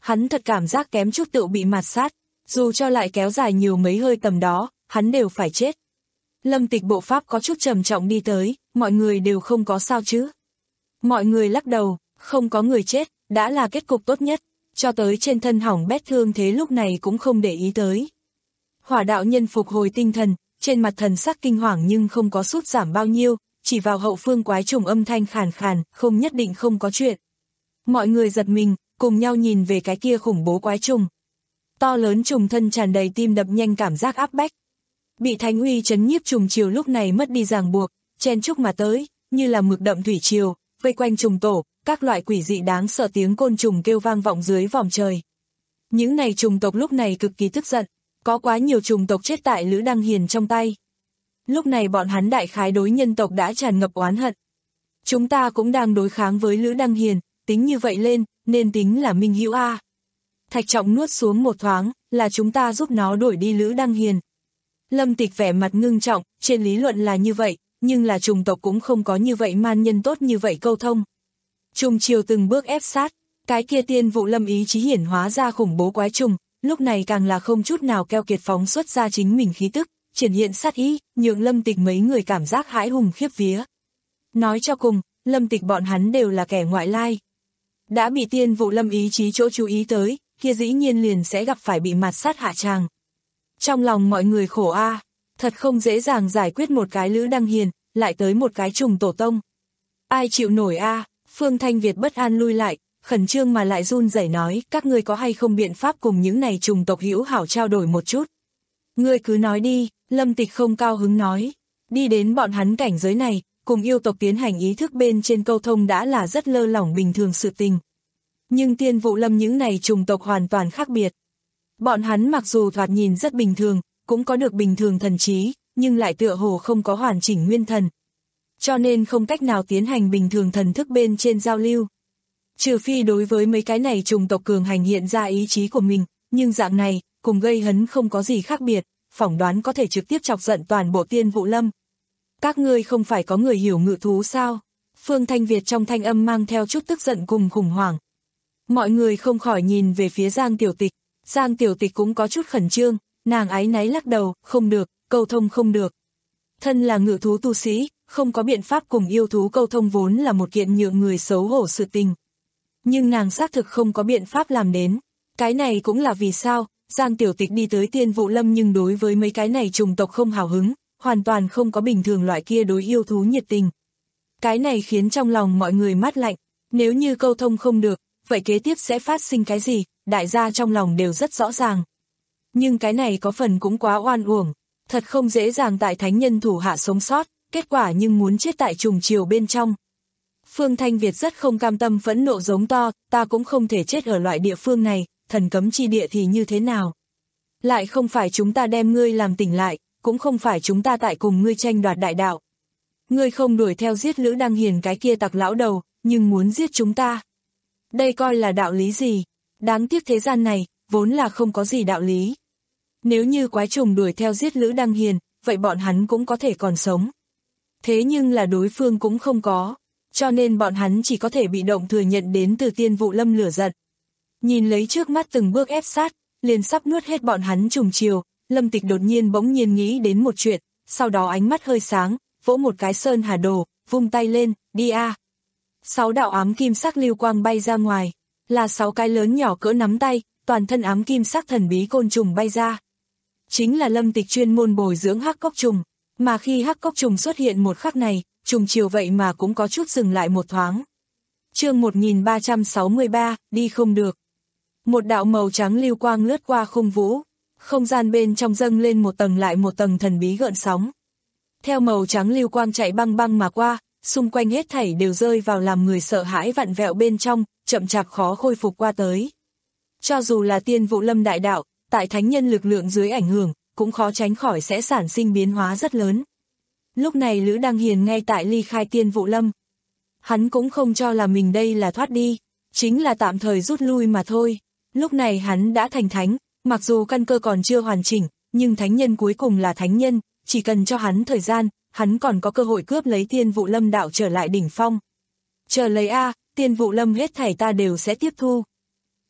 hắn thật cảm giác kém chút tự bị mạt sát, dù cho lại kéo dài nhiều mấy hơi tầm đó, hắn đều phải chết. Lâm Tịch bộ pháp có chút trầm trọng đi tới, mọi người đều không có sao chứ. Mọi người lắc đầu, không có người chết, đã là kết cục tốt nhất, cho tới trên thân hỏng bét thương thế lúc này cũng không để ý tới. Hỏa đạo nhân phục hồi tinh thần, trên mặt thần sắc kinh hoàng nhưng không có sút giảm bao nhiêu, chỉ vào hậu phương quái trùng âm thanh khàn khàn, không nhất định không có chuyện. Mọi người giật mình, cùng nhau nhìn về cái kia khủng bố quái trùng. To lớn trùng thân tràn đầy tim đập nhanh cảm giác áp bách. Bị thánh uy chấn nhiếp trùng chiều lúc này mất đi ràng buộc, chen chúc mà tới, như là mực đậm thủy triều, vây quanh trùng tổ, các loại quỷ dị đáng sợ tiếng côn trùng kêu vang vọng dưới vòm trời. Những này trùng tộc lúc này cực kỳ tức giận, có quá nhiều trùng tộc chết tại Lữ Đăng Hiền trong tay. Lúc này bọn hắn đại khái đối nhân tộc đã tràn ngập oán hận. Chúng ta cũng đang đối kháng với Lữ Đăng Hiền, tính như vậy lên, nên tính là minh hữu a. Thạch Trọng nuốt xuống một thoáng, là chúng ta giúp nó đuổi đi Lữ Đăng Hiền. Lâm Tịch vẻ mặt ngưng trọng, trên lý luận là như vậy, nhưng là trùng tộc cũng không có như vậy man nhân tốt như vậy câu thông. Trùng chiều từng bước ép sát, cái kia Tiên Vụ Lâm ý chí hiển hóa ra khủng bố quái trùng, lúc này càng là không chút nào keo kiệt phóng xuất ra chính mình khí tức, triển hiện sát ý, nhượng Lâm Tịch mấy người cảm giác hãi hùng khiếp vía. Nói cho cùng, Lâm Tịch bọn hắn đều là kẻ ngoại lai. Đã bị Tiên Vụ Lâm ý chí chỗ chú ý tới, kia dĩ nhiên liền sẽ gặp phải bị mạt sát hạ tràng. Trong lòng mọi người khổ a, à, thật không dễ dàng giải quyết một cái Lữ Đăng Hiền, lại tới một cái trùng tổ tông. Ai chịu nổi a? À? Phương Thanh Việt bất an lui lại, khẩn trương mà lại run rẩy nói, các ngươi có hay không biện pháp cùng những này trùng tộc hữu hảo trao đổi một chút. Ngươi cứ nói đi, Lâm Tịch không cao hứng nói, đi đến bọn hắn cảnh giới này, cùng yêu tộc tiến hành ý thức bên trên câu thông đã là rất lơ lỏng bình thường sự tình. Nhưng Tiên Vụ Lâm những này trùng tộc hoàn toàn khác biệt. Bọn hắn mặc dù thoạt nhìn rất bình thường, cũng có được bình thường thần trí, nhưng lại tựa hồ không có hoàn chỉnh nguyên thần. Cho nên không cách nào tiến hành bình thường thần thức bên trên giao lưu. Trừ phi đối với mấy cái này trùng tộc cường hành hiện ra ý chí của mình, nhưng dạng này, cùng gây hấn không có gì khác biệt, phỏng đoán có thể trực tiếp chọc giận toàn bộ Tiên Vụ Lâm. Các ngươi không phải có người hiểu ngự thú sao? Phương Thanh Việt trong thanh âm mang theo chút tức giận cùng khủng hoảng. Mọi người không khỏi nhìn về phía Giang Tiểu Tịch, Giang Tiểu Tịch cũng có chút khẩn trương, nàng áy náy lắc đầu, không được, câu thông không được. Thân là ngự thú tu sĩ, không có biện pháp cùng yêu thú câu thông vốn là một kiện nhượng người xấu hổ sự tình. Nhưng nàng xác thực không có biện pháp làm đến. Cái này cũng là vì sao, Giang Tiểu Tịch đi tới Tiên Vụ Lâm nhưng đối với mấy cái này trùng tộc không hào hứng, hoàn toàn không có bình thường loại kia đối yêu thú nhiệt tình. Cái này khiến trong lòng mọi người mát lạnh, nếu như câu thông không được, vậy kế tiếp sẽ phát sinh cái gì, đại gia trong lòng đều rất rõ ràng. Nhưng cái này có phần cũng quá oan uổng, thật không dễ dàng tại thánh nhân thủ hạ sống sót, kết quả nhưng muốn chết tại trùng chiều bên trong. Phương Thanh Việt rất không cam tâm phẫn nộ giống to, ta cũng không thể chết ở loại địa phương này, thần cấm chi địa thì như thế nào. Lại không phải chúng ta đem ngươi làm tỉnh lại, cũng không phải chúng ta tại cùng ngươi tranh đoạt đại đạo. Ngươi không đuổi theo giết Lữ Đăng Hiền cái kia tặc lão đầu, nhưng muốn giết chúng ta. Đây coi là đạo lý gì? Đáng tiếc thế gian này, vốn là không có gì đạo lý. Nếu như quái trùng đuổi theo giết Lữ Đăng Hiền, vậy bọn hắn cũng có thể còn sống. Thế nhưng là đối phương cũng không có, cho nên bọn hắn chỉ có thể bị động thừa nhận đến từ Tiên Vụ Lâm lửa giận. Nhìn lấy trước mắt từng bước ép sát, liền sắp nuốt hết bọn hắn trùng chiều, Lâm Tịch đột nhiên bỗng nhiên nghĩ đến một chuyện, sau đó ánh mắt hơi sáng, vỗ một cái sơn hà đồ, vung tay lên, đi a. Sáu đạo ám kim sắc lưu quang bay ra ngoài, là sáu cái lớn nhỏ cỡ nắm tay, toàn thân ám kim sắc thần bí côn trùng bay ra. Chính là Lâm Tịch chuyên môn bồi dưỡng hắc cốc trùng, mà khi hắc cốc trùng xuất hiện một khắc này, trùng chiều vậy mà cũng có chút dừng lại một thoáng. Chương một nghìn ba trăm sáu mươi ba, đi không được. Một đạo màu trắng lưu quang lướt qua khung vũ, không gian bên trong dâng lên một tầng lại một tầng thần bí gợn sóng. Theo màu trắng lưu quang chạy băng băng mà qua, xung quanh hết thảy đều rơi vào làm người sợ hãi vặn vẹo bên trong, chậm chạp khó khôi phục qua tới. Cho dù là Tiên Vụ Lâm đại đạo, tại thánh nhân lực lượng dưới ảnh hưởng, cũng khó tránh khỏi sẽ sản sinh biến hóa rất lớn. Lúc này Lữ Đăng Hiền ngay tại ly khai Tiên Vụ Lâm. Hắn cũng không cho là mình đây là thoát đi, chính là tạm thời rút lui mà thôi. Lúc này hắn đã thành thánh, mặc dù căn cơ còn chưa hoàn chỉnh, nhưng thánh nhân cuối cùng là thánh nhân, chỉ cần cho hắn thời gian, hắn còn có cơ hội cướp lấy Tiên Vụ Lâm đạo trở lại đỉnh phong. Chờ lấy a, Tiên Vụ Lâm hết thảy ta đều sẽ tiếp thu.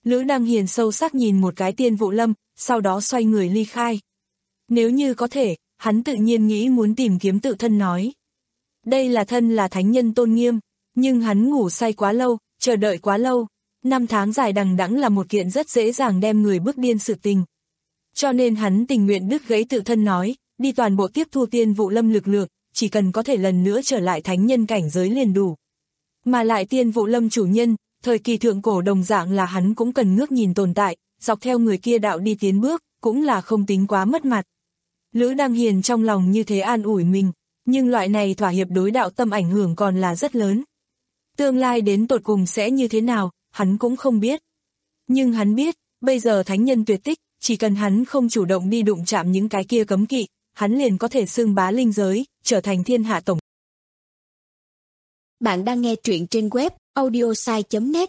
Lữ Đăng Hiền sâu sắc nhìn một cái Tiên Vụ Lâm, sau đó xoay người ly khai. Nếu như có thể, hắn tự nhiên nghĩ muốn tìm kiếm tự thân nói. Đây là thân là thánh nhân tôn nghiêm, nhưng hắn ngủ say quá lâu, chờ đợi quá lâu. Năm tháng dài đằng đẵng là một kiện rất dễ dàng đem người bức điên sự tình. Cho nên hắn tình nguyện đứt gãy tự thân nói, đi toàn bộ tiếp thu Tiên Vụ Lâm lực lượng, chỉ cần có thể lần nữa trở lại thánh nhân cảnh giới liền đủ. Mà lại Tiên Vụ Lâm chủ nhân, thời kỳ thượng cổ đồng dạng là hắn cũng cần ngước nhìn tồn tại, dọc theo người kia đạo đi tiến bước, cũng là không tính quá mất mặt. Lữ Đăng Hiền trong lòng như thế an ủi mình, nhưng loại này thỏa hiệp đối đạo tâm ảnh hưởng còn là rất lớn. Tương lai đến tột cùng sẽ như thế nào, hắn cũng không biết. Nhưng hắn biết, bây giờ thánh nhân tuyệt tích, chỉ cần hắn không chủ động đi đụng chạm những cái kia cấm kỵ, hắn liền có thể xưng bá linh giới, trở thành thiên hạ tổng. Bạn đang nghe truyện trên web audiosai chấm net.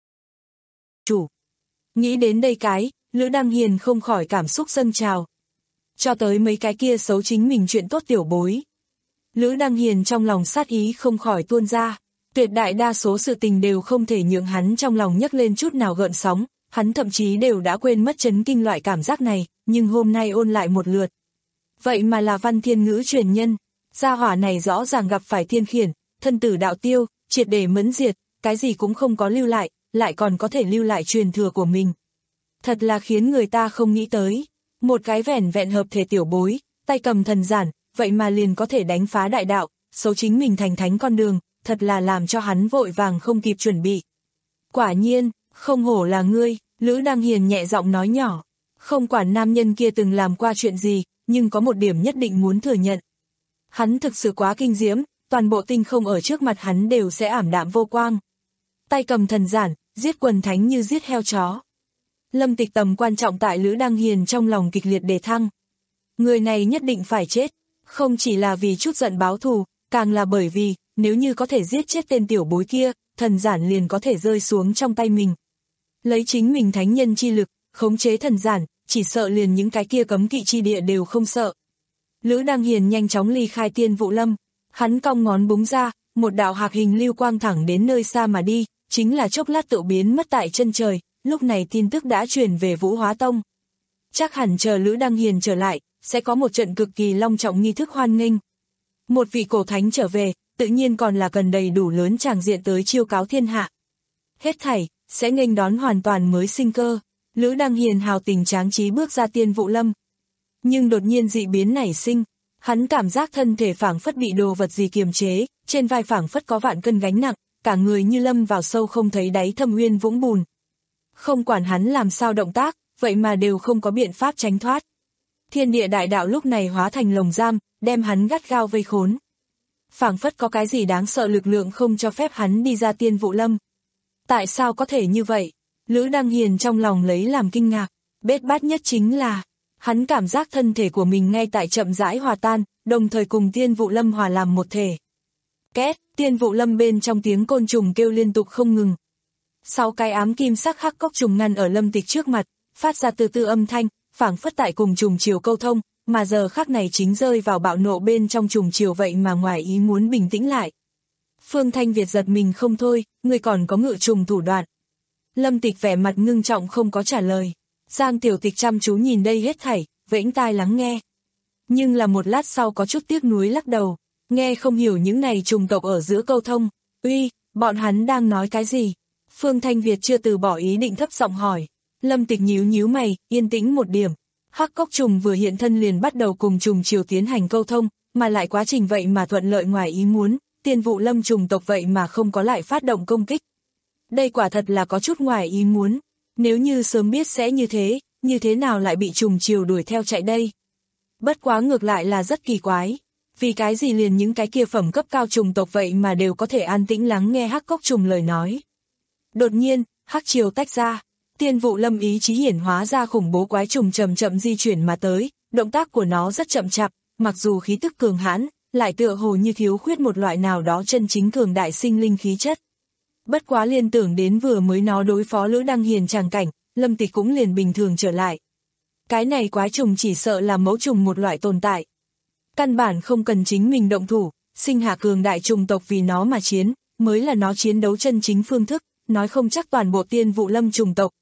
Chủ. Nghĩ đến đây cái, Lữ Đăng Hiền không khỏi cảm xúc dâng trào. Cho tới mấy cái kia xấu chính mình chuyện tốt tiểu bối. Lữ Đăng Hiền trong lòng sát ý không khỏi tuôn ra. Tuyệt đại đa số sự tình đều không thể nhượng hắn trong lòng nhấc lên chút nào gợn sóng. Hắn thậm chí đều đã quên mất chấn kinh loại cảm giác này, nhưng hôm nay ôn lại một lượt. Vậy mà là Văn Thiên Ngữ truyền nhân. Gia hỏa này rõ ràng gặp phải thiên khiển, thân tử đạo tiêu, triệt để mẫn diệt, cái gì cũng không có lưu lại, lại còn có thể lưu lại truyền thừa của mình. Thật là khiến người ta không nghĩ tới. Một cái vẻn vẹn hợp thể tiểu bối, tay cầm thần giản, vậy mà liền có thể đánh phá đại đạo, xấu chính mình thành thánh con đường, thật là làm cho hắn vội vàng không kịp chuẩn bị. Quả nhiên, không hổ là ngươi, Lữ Đăng Hiền nhẹ giọng nói nhỏ. Không quản nam nhân kia từng làm qua chuyện gì, nhưng có một điểm nhất định muốn thừa nhận. Hắn thực sự quá kinh diễm, toàn bộ tinh không ở trước mặt hắn đều sẽ ảm đạm vô quang. Tay cầm thần giản, giết quần thánh như giết heo chó. Lâm Tịch tầm quan trọng tại Lữ Đăng Hiền trong lòng kịch liệt đề thăng. Người này nhất định phải chết, không chỉ là vì chút giận báo thù, càng là bởi vì, nếu như có thể giết chết tên tiểu bối kia, thần giản liền có thể rơi xuống trong tay mình. Lấy chính mình thánh nhân chi lực, khống chế thần giản, chỉ sợ liền những cái kia cấm kỵ chi địa đều không sợ. Lữ Đăng Hiền nhanh chóng ly khai Tiên Vụ Lâm, hắn cong ngón búng ra, một đạo hạc hình lưu quang thẳng đến nơi xa mà đi, chính là chốc lát tự biến mất tại chân trời. Lúc này tin tức đã truyền về Vũ Hóa Tông. Chắc hẳn chờ Lữ Đăng Hiền trở lại, sẽ có một trận cực kỳ long trọng nghi thức hoan nghênh. Một vị cổ thánh trở về, tự nhiên còn là cần đầy đủ lớn tràng diện tới chiêu cáo thiên hạ. Hết thảy, sẽ nghênh đón hoàn toàn mới sinh cơ. Lữ Đăng Hiền hào tình tráng trí bước ra Tiên Vụ Lâm. Nhưng đột nhiên dị biến nảy sinh, hắn cảm giác thân thể phảng phất bị đồ vật gì kiềm chế, trên vai phảng phất có vạn cân gánh nặng, cả người như lâm vào sâu không thấy đáy thâm uyên vũng bùn. Không quản hắn làm sao động tác, vậy mà đều không có biện pháp tránh thoát. Thiên địa đại đạo lúc này hóa thành lồng giam, đem hắn gắt gao vây khốn. Phảng phất có cái gì đáng sợ lực lượng không cho phép hắn đi ra Tiên Vụ Lâm. Tại sao có thể như vậy? Lữ Đăng Hiền trong lòng lấy làm kinh ngạc, bết bát nhất chính là, hắn cảm giác thân thể của mình ngay tại chậm rãi hòa tan, đồng thời cùng Tiên Vụ Lâm hòa làm một thể. Két, Tiên Vụ Lâm bên trong tiếng côn trùng kêu liên tục không ngừng. Sáu cái ám kim sắc hắc cốc trùng ngăn ở Lâm Tịch trước mặt, phát ra từ từ âm thanh, phảng phất tại cùng trùng chiều câu thông, mà giờ khắc này chính rơi vào bạo nộ bên trong trùng chiều vậy mà ngoài ý muốn bình tĩnh lại. Phương Thanh Việt giật mình không thôi, người còn có ngự trùng thủ đoạn. Lâm Tịch vẻ mặt ngưng trọng không có trả lời. Giang Tiểu Tịch chăm chú nhìn đây hết thảy, vẫy tai lắng nghe. Nhưng là một lát sau có chút tiếc nuối lắc đầu, nghe không hiểu những này trùng tộc ở giữa câu thông. Uy, bọn hắn đang nói cái gì? Phương Thanh Việt chưa từ bỏ ý định thấp giọng hỏi. Lâm Tịch nhíu nhíu mày, yên tĩnh một điểm. Hắc cốc trùng vừa hiện thân liền bắt đầu cùng trùng chiều tiến hành câu thông, mà lại quá trình vậy mà thuận lợi ngoài ý muốn, Tiên Vụ Lâm trùng tộc vậy mà không có lại phát động công kích. Đây quả thật là có chút ngoài ý muốn. Nếu như sớm biết sẽ như thế, như thế nào lại bị trùng chiều đuổi theo chạy đây? Bất quá ngược lại là rất kỳ quái. Vì cái gì liền những cái kia phẩm cấp cao trùng tộc vậy mà đều có thể an tĩnh lắng nghe hắc cốc trùng lời nói. Đột nhiên, hắc chiều tách ra, Tiên Vụ Lâm ý chí hiển hóa ra khủng bố quái trùng chậm chậm di chuyển mà tới, động tác của nó rất chậm chạp, mặc dù khí tức cường hãn, lại tựa hồ như thiếu khuyết một loại nào đó chân chính cường đại sinh linh khí chất. Bất quá liên tưởng đến vừa mới nó đối phó Lữ Đăng Hiền tràng cảnh, Lâm Tịch cũng liền bình thường trở lại. Cái này quái trùng chỉ sợ là mẫu trùng một loại tồn tại. Căn bản không cần chính mình động thủ, sinh hạ cường đại trùng tộc vì nó mà chiến, mới là nó chiến đấu chân chính phương thức, nói không chắc toàn bộ Tiên Vụ Lâm trùng tộc,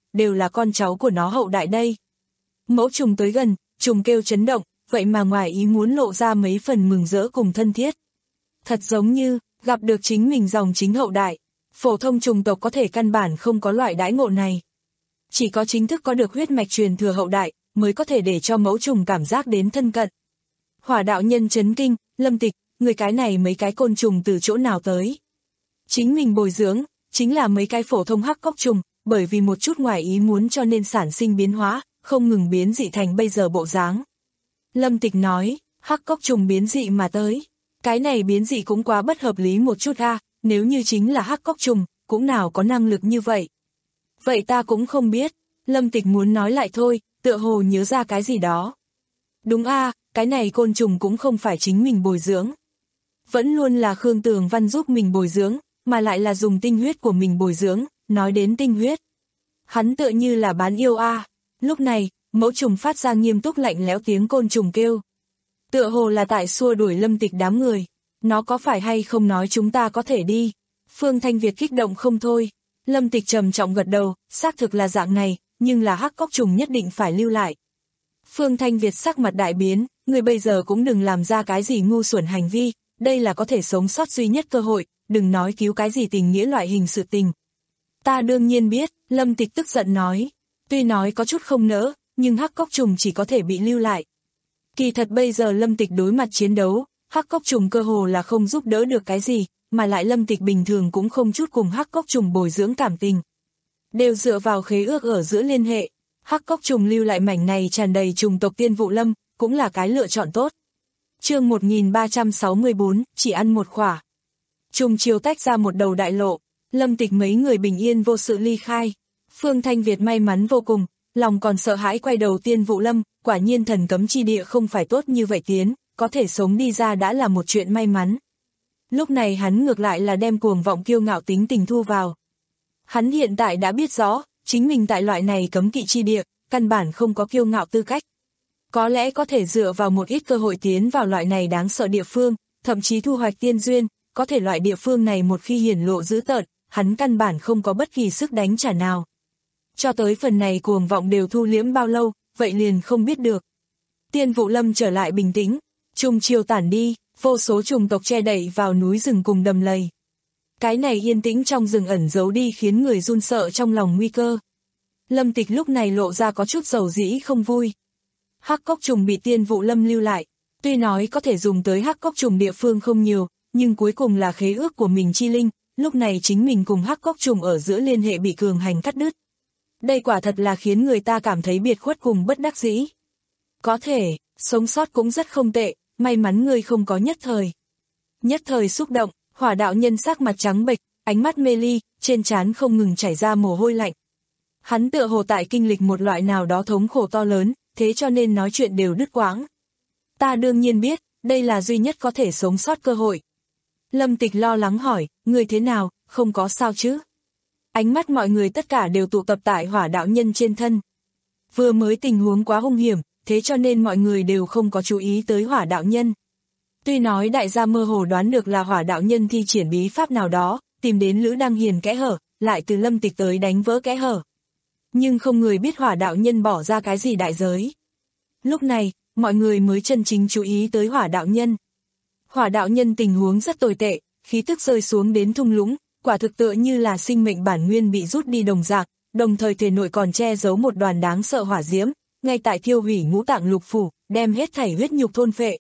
đều là con cháu của nó hậu đại đây. Mẫu trùng tới gần, trùng kêu chấn động, vậy mà ngoài ý muốn lộ ra mấy phần mừng rỡ cùng thân thiết. Thật giống như, gặp được chính mình dòng chính hậu đại, phổ thông trùng tộc có thể căn bản không có loại đãi ngộ này. Chỉ có chính thức có được huyết mạch truyền thừa hậu đại, mới có thể để cho mẫu trùng cảm giác đến thân cận. Hỏa đạo nhân chấn kinh, Lâm Tịch, người cái này mấy cái côn trùng từ chỗ nào tới? Chính mình bồi dưỡng, chính là mấy cái phổ thông hắc cốc trùng, bởi vì một chút ngoài ý muốn cho nên sản sinh biến hóa, không ngừng biến dị thành bây giờ bộ dáng. Lâm Tịch nói, hắc cốc trùng biến dị mà tới. Cái này biến dị cũng quá bất hợp lý một chút a, nếu như chính là hắc cốc trùng, cũng nào có năng lực như vậy. Vậy ta cũng không biết, Lâm Tịch muốn nói lại thôi, tựa hồ nhớ ra cái gì đó. Đúng a, cái này côn trùng cũng không phải chính mình bồi dưỡng. Vẫn luôn là Khương Tường Văn giúp mình bồi dưỡng, mà lại là dùng tinh huyết của mình bồi dưỡng, nói đến tinh huyết. Hắn tựa như là bán yêu a. Lúc này, mẫu trùng phát ra nghiêm túc lạnh lẽo tiếng côn trùng kêu. Tựa hồ là tại xua đuổi Lâm Tịch đám người. Nó có phải hay không nói chúng ta có thể đi? Phương Thanh Việt kích động không thôi. Lâm Tịch trầm trọng gật đầu, xác thực là dạng này, nhưng là hắc cốc trùng nhất định phải lưu lại. Phương Thanh Việt sắc mặt đại biến, người bây giờ cũng đừng làm ra cái gì ngu xuẩn hành vi, đây là có thể sống sót duy nhất cơ hội, đừng nói cứu cái gì tình nghĩa loại hình sự tình. Ta đương nhiên biết, Lâm Tịch tức giận nói, tuy nói có chút không nỡ, nhưng hắc cốc trùng chỉ có thể bị lưu lại. Kỳ thật bây giờ Lâm Tịch đối mặt chiến đấu, hắc cốc trùng cơ hồ là không giúp đỡ được cái gì, mà lại Lâm Tịch bình thường cũng không chút cùng hắc cốc trùng bồi dưỡng cảm tình. Đều dựa vào khế ước ở giữa liên hệ, hắc cốc trùng lưu lại mảnh này tràn đầy trùng tộc Tiên Vụ Lâm, cũng là cái lựa chọn tốt. Chương một nghìn ba trăm sáu mươi bốn, chỉ ăn một khỏa. Trùng chiều tách ra một đầu đại lộ, Lâm Tịch mấy người bình yên vô sự ly khai. Phương Thanh Việt may mắn vô cùng, lòng còn sợ hãi quay đầu Tiên Vụ Lâm, quả nhiên thần cấm chi địa không phải tốt như vậy tiến, có thể sống đi ra đã là một chuyện may mắn. Lúc này hắn ngược lại là đem cuồng vọng kiêu ngạo tính tình thu vào. Hắn hiện tại đã biết rõ, chính mình tại loại này cấm kỵ chi địa, căn bản không có kiêu ngạo tư cách. Có lẽ có thể dựa vào một ít cơ hội tiến vào loại này đáng sợ địa phương, thậm chí thu hoạch tiên duyên, có thể loại địa phương này một khi hiển lộ dữ tợn, hắn căn bản không có bất kỳ sức đánh trả nào. Cho tới phần này cuồng vọng đều thu liễm bao lâu, vậy liền không biết được. Tiên Vụ Lâm trở lại bình tĩnh, trùng chiều tản đi, vô số trùng tộc che đậy vào núi rừng cùng đầm lầy. Cái này yên tĩnh trong rừng ẩn giấu đi khiến người run sợ trong lòng nguy cơ. Lâm Tịch lúc này lộ ra có chút dầu dĩ không vui. Hắc cốc trùng bị Tiên Vụ Lâm lưu lại, tuy nói có thể dùng tới hắc cốc trùng địa phương không nhiều, nhưng cuối cùng là khế ước của mình chi linh, lúc này chính mình cùng hắc cốc trùng ở giữa liên hệ bị cường hành cắt đứt. Đây quả thật là khiến người ta cảm thấy biệt khuất cùng bất đắc dĩ. Có thể, sống sót cũng rất không tệ, may mắn ngươi không có nhất thời. Nhất thời xúc động, hỏa đạo nhân sắc mặt trắng bệch, ánh mắt mê ly, trên trán không ngừng chảy ra mồ hôi lạnh. Hắn tựa hồ tại kinh lịch một loại nào đó thống khổ to lớn, thế cho nên nói chuyện đều đứt quãng. Ta đương nhiên biết, đây là duy nhất có thể sống sót cơ hội. Lâm Tịch lo lắng hỏi, người thế nào, không có sao chứ? Ánh mắt mọi người tất cả đều tụ tập tại hỏa đạo nhân trên thân. Vừa mới tình huống quá hung hiểm, thế cho nên mọi người đều không có chú ý tới hỏa đạo nhân. Tuy nói đại gia mơ hồ đoán được là hỏa đạo nhân thi triển bí pháp nào đó, tìm đến Lữ Đăng Hiền kẽ hở, lại từ Lâm Tịch tới đánh vỡ kẽ hở. Nhưng không người biết hỏa đạo nhân bỏ ra cái gì đại giới. Lúc này, mọi người mới chân chính chú ý tới hỏa đạo nhân. Hỏa đạo nhân tình huống rất tồi tệ, khí tức rơi xuống đến thung lũng, quả thực tựa như là sinh mệnh bản nguyên bị rút đi đồng dạng, đồng thời thể nội còn che giấu một đoàn đáng sợ hỏa diễm, ngay tại thiêu hủy ngũ tạng lục phủ, đem hết thảy huyết nhục thôn phệ.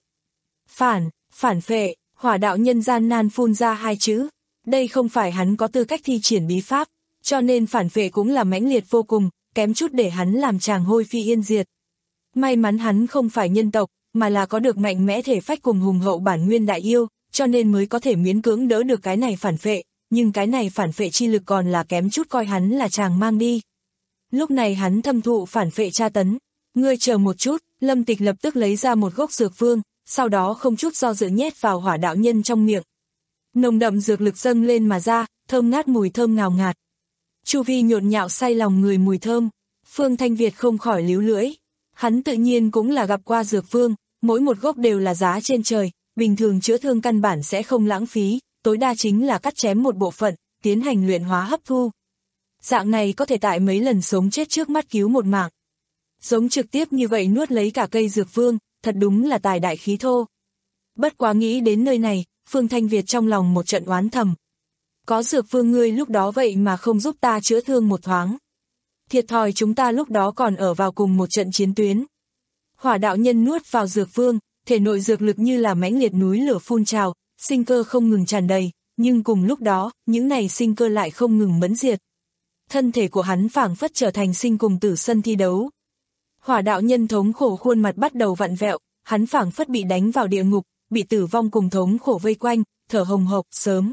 Phản, phản phệ, hỏa đạo nhân gian nan phun ra hai chữ. Đây không phải hắn có tư cách thi triển bí pháp, cho nên phản phệ cũng là mãnh liệt vô cùng, kém chút để hắn làm chàng hôi phi yên diệt. May mắn hắn không phải nhân tộc, mà là có được mạnh mẽ thể phách cùng hùng hậu bản nguyên đại yêu, cho nên mới có thể miễn cưỡng đỡ được cái này phản phệ, nhưng cái này phản phệ chi lực còn là kém chút coi hắn là chàng mang đi. Lúc này hắn thâm thụ phản phệ tra tấn. Ngươi chờ một chút, Lâm Tịch lập tức lấy ra một gốc dược phương, sau đó không chút do dự nhét vào hỏa đạo nhân trong miệng. Nồng đậm dược lực dâng lên mà ra, thơm ngát mùi thơm ngào ngạt. Chu vi nhộn nhạo say lòng người mùi thơm, Phương Thanh Việt không khỏi líu lưỡi. Hắn tự nhiên cũng là gặp qua dược phương, mỗi một gốc đều là giá trên trời, bình thường chữa thương căn bản sẽ không lãng phí, tối đa chính là cắt chém một bộ phận, tiến hành luyện hóa hấp thu. Dạng này có thể tại mấy lần sống chết trước mắt cứu một mạng. Giống trực tiếp như vậy nuốt lấy cả cây dược vương, thật đúng là tài đại khí thô. Bất quá nghĩ đến nơi này, Phương Thanh Việt trong lòng một trận oán thầm. Có dược vương ngươi lúc đó vậy mà không giúp ta chữa thương một thoáng. Thiệt thòi chúng ta lúc đó còn ở vào cùng một trận chiến tuyến. Hỏa đạo nhân nuốt vào dược vương, thể nội dược lực như là mãnh liệt núi lửa phun trào, sinh cơ không ngừng tràn đầy, nhưng cùng lúc đó, những này sinh cơ lại không ngừng mẫn diệt. Thân thể của hắn phảng phất trở thành sinh cùng tử sân thi đấu. Hỏa đạo nhân thống khổ khuôn mặt bắt đầu vặn vẹo, hắn phảng phất bị đánh vào địa ngục, bị tử vong cùng thống khổ vây quanh, thở hồng hộc, sớm.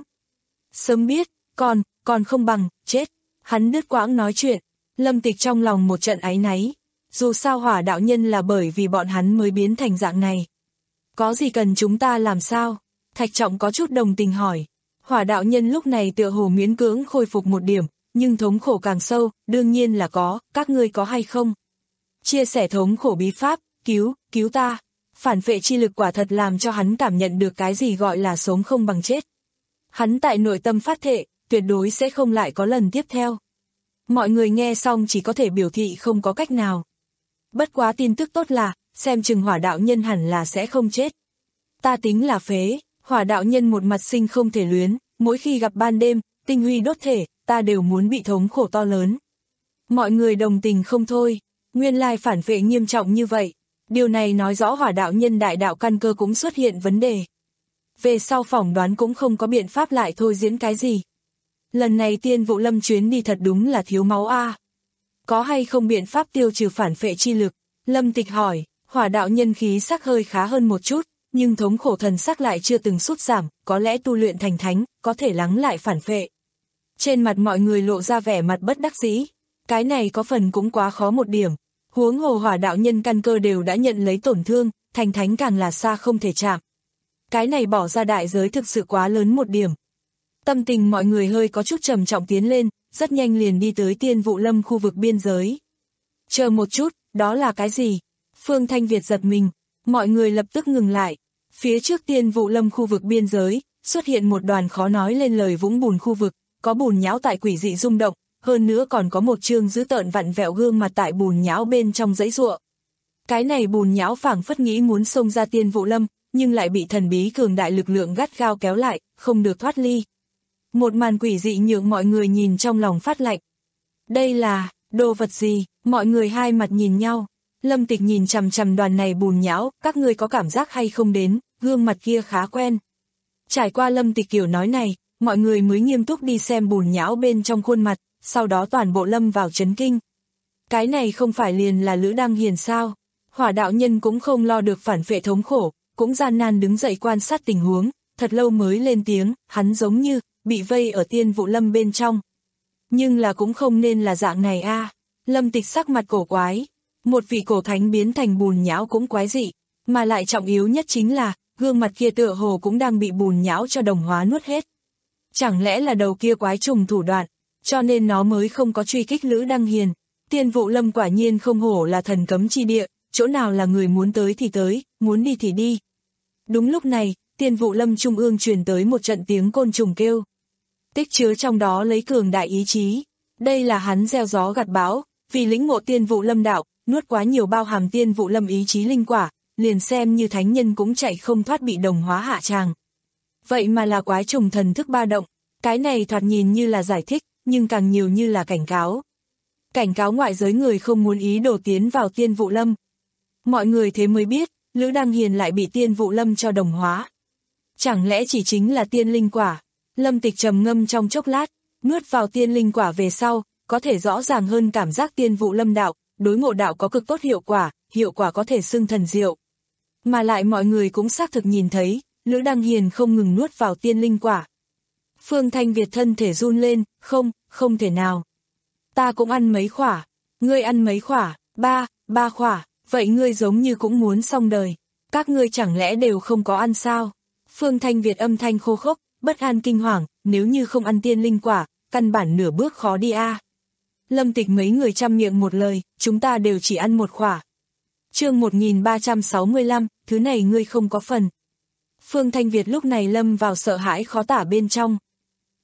Sớm biết, còn, còn không bằng, chết. Hắn đứt quãng nói chuyện, Lâm Tịch trong lòng một trận áy náy. Dù sao hỏa đạo nhân là bởi vì bọn hắn mới biến thành dạng này. Có gì cần chúng ta làm sao? Thạch Trọng có chút đồng tình hỏi. Hỏa đạo nhân lúc này tựa hồ miễn cưỡng khôi phục một điểm, nhưng thống khổ càng sâu, đương nhiên là có, các ngươi có hay không? Chia sẻ thống khổ bí pháp, cứu, cứu ta. Phản phệ chi lực quả thật làm cho hắn cảm nhận được cái gì gọi là sống không bằng chết. Hắn tại nội tâm phát thệ, tuyệt đối sẽ không lại có lần tiếp theo. Mọi người nghe xong chỉ có thể biểu thị không có cách nào. Bất quá tin tức tốt là, xem chừng hỏa đạo nhân hẳn là sẽ không chết. Ta tính là phế, hỏa đạo nhân một mặt sinh không thể luyến, mỗi khi gặp ban đêm, tinh huy đốt thể, ta đều muốn bị thống khổ to lớn. Mọi người đồng tình không thôi, nguyên lai phản phệ nghiêm trọng như vậy. Điều này nói rõ hỏa đạo nhân đại đạo căn cơ cũng xuất hiện vấn đề. Về sau phỏng đoán cũng không có biện pháp lại thôi diễn cái gì. Lần này Tiên Vụ Lâm chuyến đi thật đúng là thiếu máu a. À. Có hay không biện pháp tiêu trừ phản phệ chi lực? Lâm Tịch hỏi, hỏa đạo nhân khí sắc hơi khá hơn một chút, nhưng thống khổ thần sắc lại chưa từng sút giảm, có lẽ tu luyện thành thánh, có thể lắng lại phản phệ. Trên mặt mọi người lộ ra vẻ mặt bất đắc dĩ, cái này có phần cũng quá khó một điểm. Huống hồ hỏa đạo nhân căn cơ đều đã nhận lấy tổn thương, thành thánh càng là xa không thể chạm. Cái này bỏ ra đại giới thực sự quá lớn một điểm. Tâm tình mọi người hơi có chút trầm trọng tiến lên, rất nhanh liền đi tới Tiên Vụ Lâm khu vực biên giới. Chờ một chút, đó là cái gì? Phương Thanh Việt giật mình, mọi người lập tức ngừng lại. Phía trước Tiên Vụ Lâm khu vực biên giới, xuất hiện một đoàn khó nói lên lời vũng bùn khu vực, có bùn nhão tại quỷ dị rung động, hơn nữa còn có một chương dữ tợn vặn vẹo gương mặt tại bùn nhão bên trong giãy giụa. Cái này bùn nhão phảng phất nghĩ muốn xông ra Tiên Vụ Lâm, nhưng lại bị thần bí cường đại lực lượng gắt gao kéo lại, không được thoát ly. Một màn quỷ dị nhượng mọi người nhìn trong lòng phát lạnh. Đây là, đồ vật gì? Mọi người hai mặt nhìn nhau. Lâm Tịch nhìn chằm chằm đoàn này bùn nhão, các ngươi có cảm giác hay không đến, gương mặt kia khá quen. Trải qua Lâm Tịch kiểu nói này, mọi người mới nghiêm túc đi xem bùn nhão bên trong khuôn mặt, sau đó toàn bộ lâm vào chấn kinh. Cái này không phải liền là Lữ Đăng Hiền sao? Hỏa đạo nhân cũng không lo được phản phệ thống khổ, cũng gian nan đứng dậy quan sát tình huống, thật lâu mới lên tiếng, hắn giống như bị vây ở Tiên Vụ Lâm bên trong. Nhưng là cũng không nên là dạng này a. À. Lâm Tịch sắc mặt cổ quái, một vị cổ thánh biến thành bùn nhão cũng quái dị, mà lại trọng yếu nhất chính là, gương mặt kia tựa hồ cũng đang bị bùn nhão cho đồng hóa nuốt hết. Chẳng lẽ là đầu kia quái trùng thủ đoạn, cho nên nó mới không có truy kích Lữ Đăng Hiền. Tiên Vụ Lâm quả nhiên không hổ là thần cấm chi địa, chỗ nào là người muốn tới thì tới, muốn đi thì đi. Đúng lúc này, Tiên Vụ Lâm trung ương truyền tới một trận tiếng côn trùng kêu. Tích chứa trong đó lấy cường đại ý chí. Đây là hắn gieo gió gặt bão, vì lĩnh ngộ Tiên Vụ Lâm đạo, nuốt quá nhiều bao hàm Tiên Vụ Lâm ý chí linh quả, liền xem như thánh nhân cũng chạy không thoát bị đồng hóa hạ tràng. Vậy mà là quái trùng thần thức ba động, cái này thoạt nhìn như là giải thích, nhưng càng nhiều như là cảnh cáo. Cảnh cáo ngoại giới người không muốn ý đồ tiến vào Tiên Vụ Lâm. Mọi người thế mới biết, Lữ Đăng Hiền lại bị Tiên Vụ Lâm cho đồng hóa. Chẳng lẽ chỉ chính là tiên linh quả? Lâm Tịch trầm ngâm trong chốc lát, nuốt vào tiên linh quả về sau, có thể rõ ràng hơn cảm giác Tiên Vụ Lâm đạo, đối ngộ đạo có cực tốt hiệu quả, hiệu quả có thể xưng thần diệu. Mà lại mọi người cũng xác thực nhìn thấy, Lữ Đăng Hiền không ngừng nuốt vào tiên linh quả. Phương Thanh Việt thân thể run lên, không, không thể nào. Ta cũng ăn mấy khỏa, ngươi ăn mấy khỏa, ba, ba khỏa, vậy ngươi giống như cũng muốn xong đời. Các ngươi chẳng lẽ đều không có ăn sao? Phương Thanh Việt âm thanh khô khốc, bất an kinh hoàng, nếu như không ăn tiên linh quả, căn bản nửa bước khó đi a. À. Lâm Tịch mấy người chăm miệng một lời, chúng ta đều chỉ ăn một khỏa. Chương một nghìn ba trăm sáu mươi lăm, thứ này ngươi không có phần. Phương Thanh Việt lúc này lâm vào sợ hãi khó tả bên trong.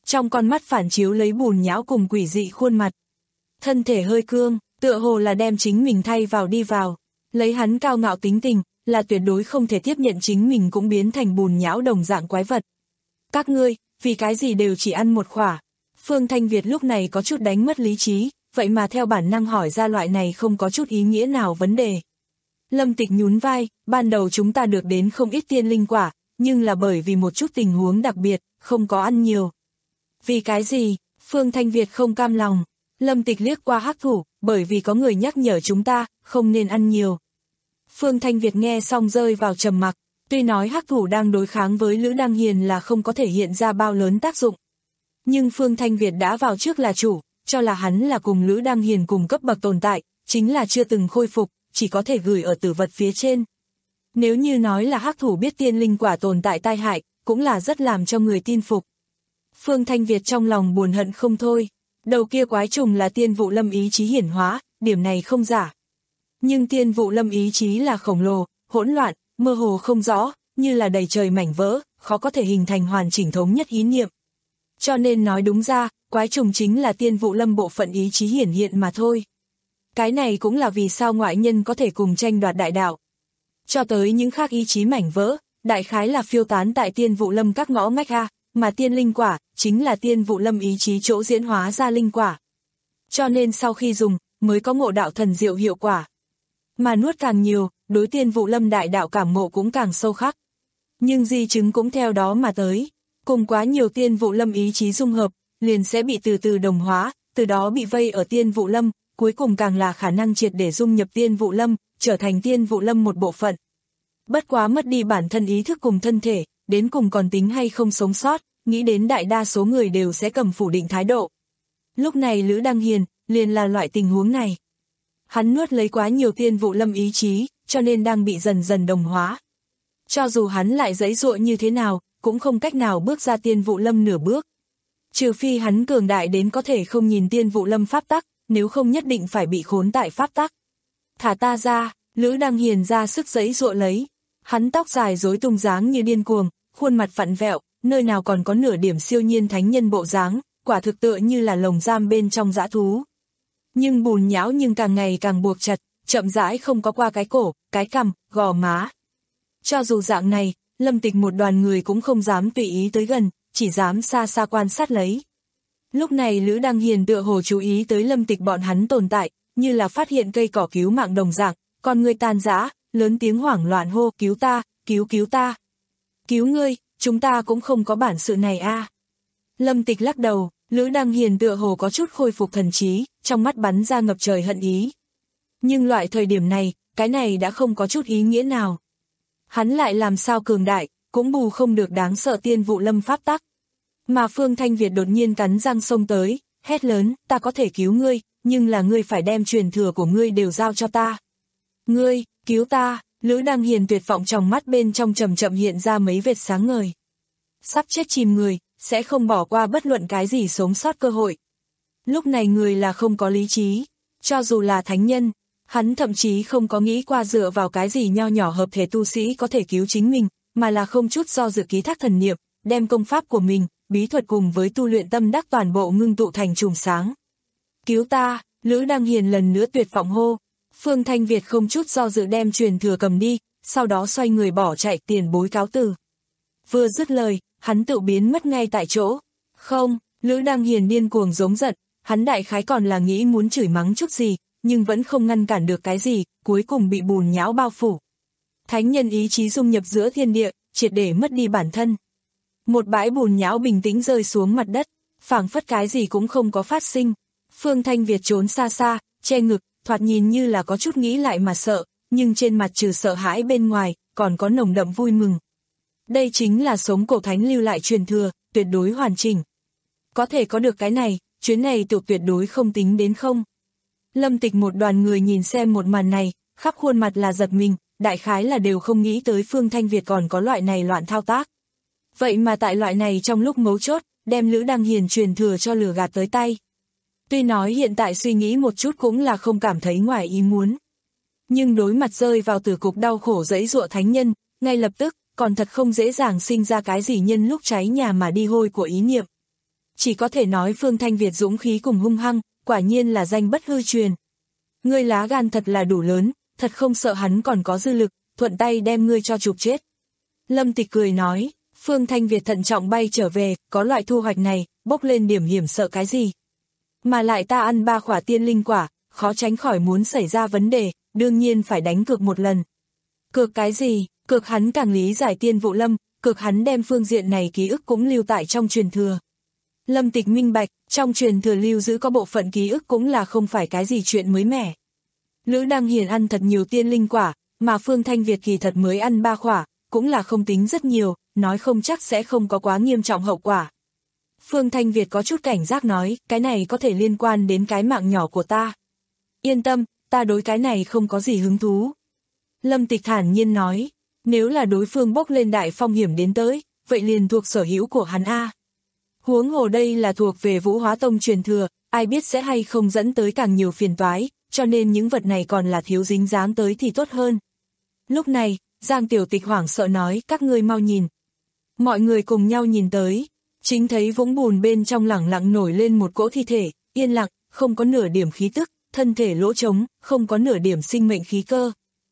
trong con mắt phản chiếu lấy bùn nhão cùng quỷ dị khuôn mặt. Thân thể hơi cương, tựa hồ là đem chính mình thay vào đi vào, lấy hắn cao ngạo tính tình, là tuyệt đối không thể tiếp nhận chính mình cũng biến thành bùn nhão đồng dạng quái vật. Các ngươi, vì cái gì đều chỉ ăn một khỏa? Phương Thanh Việt lúc này có chút đánh mất lý trí, vậy mà theo bản năng hỏi ra loại này không có chút ý nghĩa nào vấn đề. Lâm Tịch nhún vai, ban đầu chúng ta được đến không ít tiên linh quả, nhưng là bởi vì một chút tình huống đặc biệt, không có ăn nhiều. Vì cái gì? Phương Thanh Việt không cam lòng. Lâm Tịch liếc qua Hắc Thủ, bởi vì có người nhắc nhở chúng ta, không nên ăn nhiều. Phương Thanh Việt nghe xong rơi vào trầm mặc, tuy nói Hắc Thủ đang đối kháng với Lữ Đăng Hiền là không có thể hiện ra bao lớn tác dụng. Nhưng Phương Thanh Việt đã vào trước là chủ, cho là hắn là cùng Lữ Đăng Hiền cùng cấp bậc tồn tại, chính là chưa từng khôi phục, chỉ có thể gửi ở tử vật phía trên. Nếu như nói là Hắc Thủ biết tiên linh quả tồn tại tai hại, cũng là rất làm cho người tin phục. Phương Thanh Việt trong lòng buồn hận không thôi, đầu kia quái trùng là tiên vụ lâm ý chí hiển hóa, điểm này không giả. Nhưng tiên vụ lâm ý chí là khổng lồ, hỗn loạn, mơ hồ không rõ, như là đầy trời mảnh vỡ, khó có thể hình thành hoàn chỉnh thống nhất ý niệm. Cho nên nói đúng ra, quái trùng chính là tiên vụ lâm bộ phận ý chí hiển hiện mà thôi. Cái này cũng là vì sao ngoại nhân có thể cùng tranh đoạt đại đạo. Cho tới những khác ý chí mảnh vỡ, đại khái là phiêu tán tại tiên vụ lâm các ngõ ngách A, mà tiên linh quả, chính là tiên vụ lâm ý chí chỗ diễn hóa ra linh quả. Cho nên sau khi dùng, mới có ngộ đạo thần diệu hiệu quả. Mà nuốt càng nhiều, đối tiên vụ lâm đại đạo cảm ngộ cũng càng sâu khắc. Nhưng di chứng cũng theo đó mà tới. Cùng quá nhiều tiên vụ lâm ý chí dung hợp, liền sẽ bị từ từ đồng hóa, từ đó bị vây ở tiên vụ lâm, cuối cùng càng là khả năng triệt để dung nhập tiên vụ lâm, trở thành tiên vụ lâm một bộ phận. Bất quá mất đi bản thân ý thức cùng thân thể, đến cùng còn tính hay không sống sót, nghĩ đến đại đa số người đều sẽ cầm phủ định thái độ. Lúc này Lữ Đăng Hiền, liền là loại tình huống này. Hắn nuốt lấy quá nhiều tiên vụ lâm ý chí, cho nên đang bị dần dần đồng hóa. Cho dù hắn lại giãy giụa như thế nào, cũng không cách nào bước ra tiên vụ lâm nửa bước. Trừ phi hắn cường đại đến có thể không nhìn tiên vụ lâm pháp tắc, nếu không nhất định phải bị khốn tại pháp tắc. Thả ta ra, Lữ Đăng Hiền ra sức giãy giụa lấy. Hắn tóc dài rối tung dáng như điên cuồng, khuôn mặt vặn vẹo, nơi nào còn có nửa điểm siêu nhiên thánh nhân bộ dáng, quả thực tựa như là lồng giam bên trong dã thú. Nhưng bùn nhão nhưng càng ngày càng buộc chặt, chậm rãi không có qua cái cổ, cái cằm, gò má. Cho dù dạng này, Lâm Tịch một đoàn người cũng không dám tùy ý tới gần, chỉ dám xa xa quan sát lấy. Lúc này Lữ Đăng Hiền tựa hồ chú ý tới Lâm Tịch bọn hắn tồn tại, như là phát hiện cây cỏ cứu mạng đồng dạng, con người tan rã, lớn tiếng hoảng loạn hô cứu ta, cứu cứu ta. Cứu ngươi, chúng ta cũng không có bản sự này a. À. Lâm Tịch lắc đầu, Lữ Đăng Hiền tựa hồ có chút khôi phục thần trí, trong mắt bắn ra ngập trời hận ý. Nhưng loại thời điểm này, cái này đã không có chút ý nghĩa nào. Hắn lại làm sao cường đại, cũng bù không được đáng sợ tiên vụ lâm pháp tắc. Mà Phương Thanh Việt đột nhiên cắn răng xông tới, hét lớn, ta có thể cứu ngươi, nhưng là ngươi phải đem truyền thừa của ngươi đều giao cho ta. Ngươi, cứu ta, Lữ Đăng Hiền tuyệt vọng trong mắt bên trong chậm chậm hiện ra mấy vệt sáng ngời. Sắp chết chìm người, sẽ không bỏ qua bất luận cái gì sống sót cơ hội. Lúc này người là không có lý trí, cho dù là thánh nhân, hắn thậm chí không có nghĩ qua dựa vào cái gì nho nhỏ hợp thể tu sĩ có thể cứu chính mình, mà là không chút do dự ký thác thần niệm, đem công pháp của mình, bí thuật cùng với tu luyện tâm đắc toàn bộ ngưng tụ thành chùm sáng. Cứu ta, Lữ Đăng Hiền lần nữa tuyệt vọng hô. Phương Thanh Việt không chút do dự đem truyền thừa cầm đi, sau đó xoay người bỏ chạy, tiền bối cáo từ. Vừa dứt lời, hắn tự biến mất ngay tại chỗ. Không, Lữ Đăng Hiền điên cuồng giống giận, hắn đại khái còn là nghĩ muốn chửi mắng chút gì, nhưng vẫn không ngăn cản được cái gì, cuối cùng bị bùn nhão bao phủ. Thánh nhân ý chí dung nhập giữa thiên địa, triệt để mất đi bản thân. Một bãi bùn nhão bình tĩnh rơi xuống mặt đất, phảng phất cái gì cũng không có phát sinh. Phương Thanh Việt trốn xa xa, che ngực, thoạt nhìn như là có chút nghĩ lại mà sợ, nhưng trên mặt trừ sợ hãi bên ngoài, còn có nồng đậm vui mừng. Đây chính là sống cổ thánh lưu lại truyền thừa, tuyệt đối hoàn chỉnh. Có thể có được cái này, chuyến này tiểu tuyệt đối không tính đến không. Lâm Tịch một đoàn người nhìn xem một màn này, khắp khuôn mặt là giật mình, đại khái là đều không nghĩ tới Phương Thanh Việt còn có loại này loạn thao tác. Vậy mà tại loại này trong lúc mấu chốt, đem Lữ Đăng Hiền truyền thừa cho lừa gạt tới tay. Tuy nói hiện tại suy nghĩ một chút cũng là không cảm thấy ngoài ý muốn. Nhưng đối mặt rơi vào tử cục đau khổ giãy giụa thánh nhân, ngay lập tức, còn thật không dễ dàng sinh ra cái gì nhân lúc cháy nhà mà đi hôi của ý niệm. chỉ có thể nói Phương Thanh Việt dũng khí cùng hung hăng, quả nhiên là danh bất hư truyền. Ngươi lá gan thật là đủ lớn, thật không sợ hắn còn có dư lực, thuận tay đem ngươi cho chụp chết. Lâm Tịch cười nói, Phương Thanh Việt thận trọng bay trở về, có loại thu hoạch này, bốc lên điểm hiểm sợ cái gì. Mà lại ta ăn ba khỏa tiên linh quả, khó tránh khỏi muốn xảy ra vấn đề, đương nhiên phải đánh cược một lần. Cược cái gì? Cược hắn càng lý giải Tiên Vụ Lâm, cược hắn đem phương diện này ký ức cũng lưu tại trong truyền thừa. Lâm Tịch minh bạch, trong truyền thừa lưu giữ có bộ phận ký ức cũng là không phải cái gì chuyện mới mẻ. Lữ Đăng Hiền ăn thật nhiều tiên linh quả, mà Phương Thanh Việt kỳ thật mới ăn ba khỏa, cũng là không tính rất nhiều, nói không chắc sẽ không có quá nghiêm trọng hậu quả. Phương Thanh Việt có chút cảnh giác nói, cái này có thể liên quan đến cái mạng nhỏ của ta. Yên tâm, ta đối cái này không có gì hứng thú. Lâm Tịch thản nhiên nói, nếu là đối phương bốc lên đại phong hiểm đến tới, vậy liền thuộc sở hữu của hắn A. Huống hồ đây là thuộc về Vũ Hóa Tông truyền thừa, ai biết sẽ hay không dẫn tới càng nhiều phiền toái, cho nên những vật này còn là thiếu dính dáng tới thì tốt hơn. Lúc này, Giang Tiểu Tịch hoảng sợ nói, các ngươi mau nhìn. Mọi người cùng nhau nhìn tới, chính thấy vũng bùn bên trong lẳng lặng nổi lên một cỗ thi thể, yên lặng, không có nửa điểm khí tức, thân thể lỗ trống, không có nửa điểm sinh mệnh khí cơ.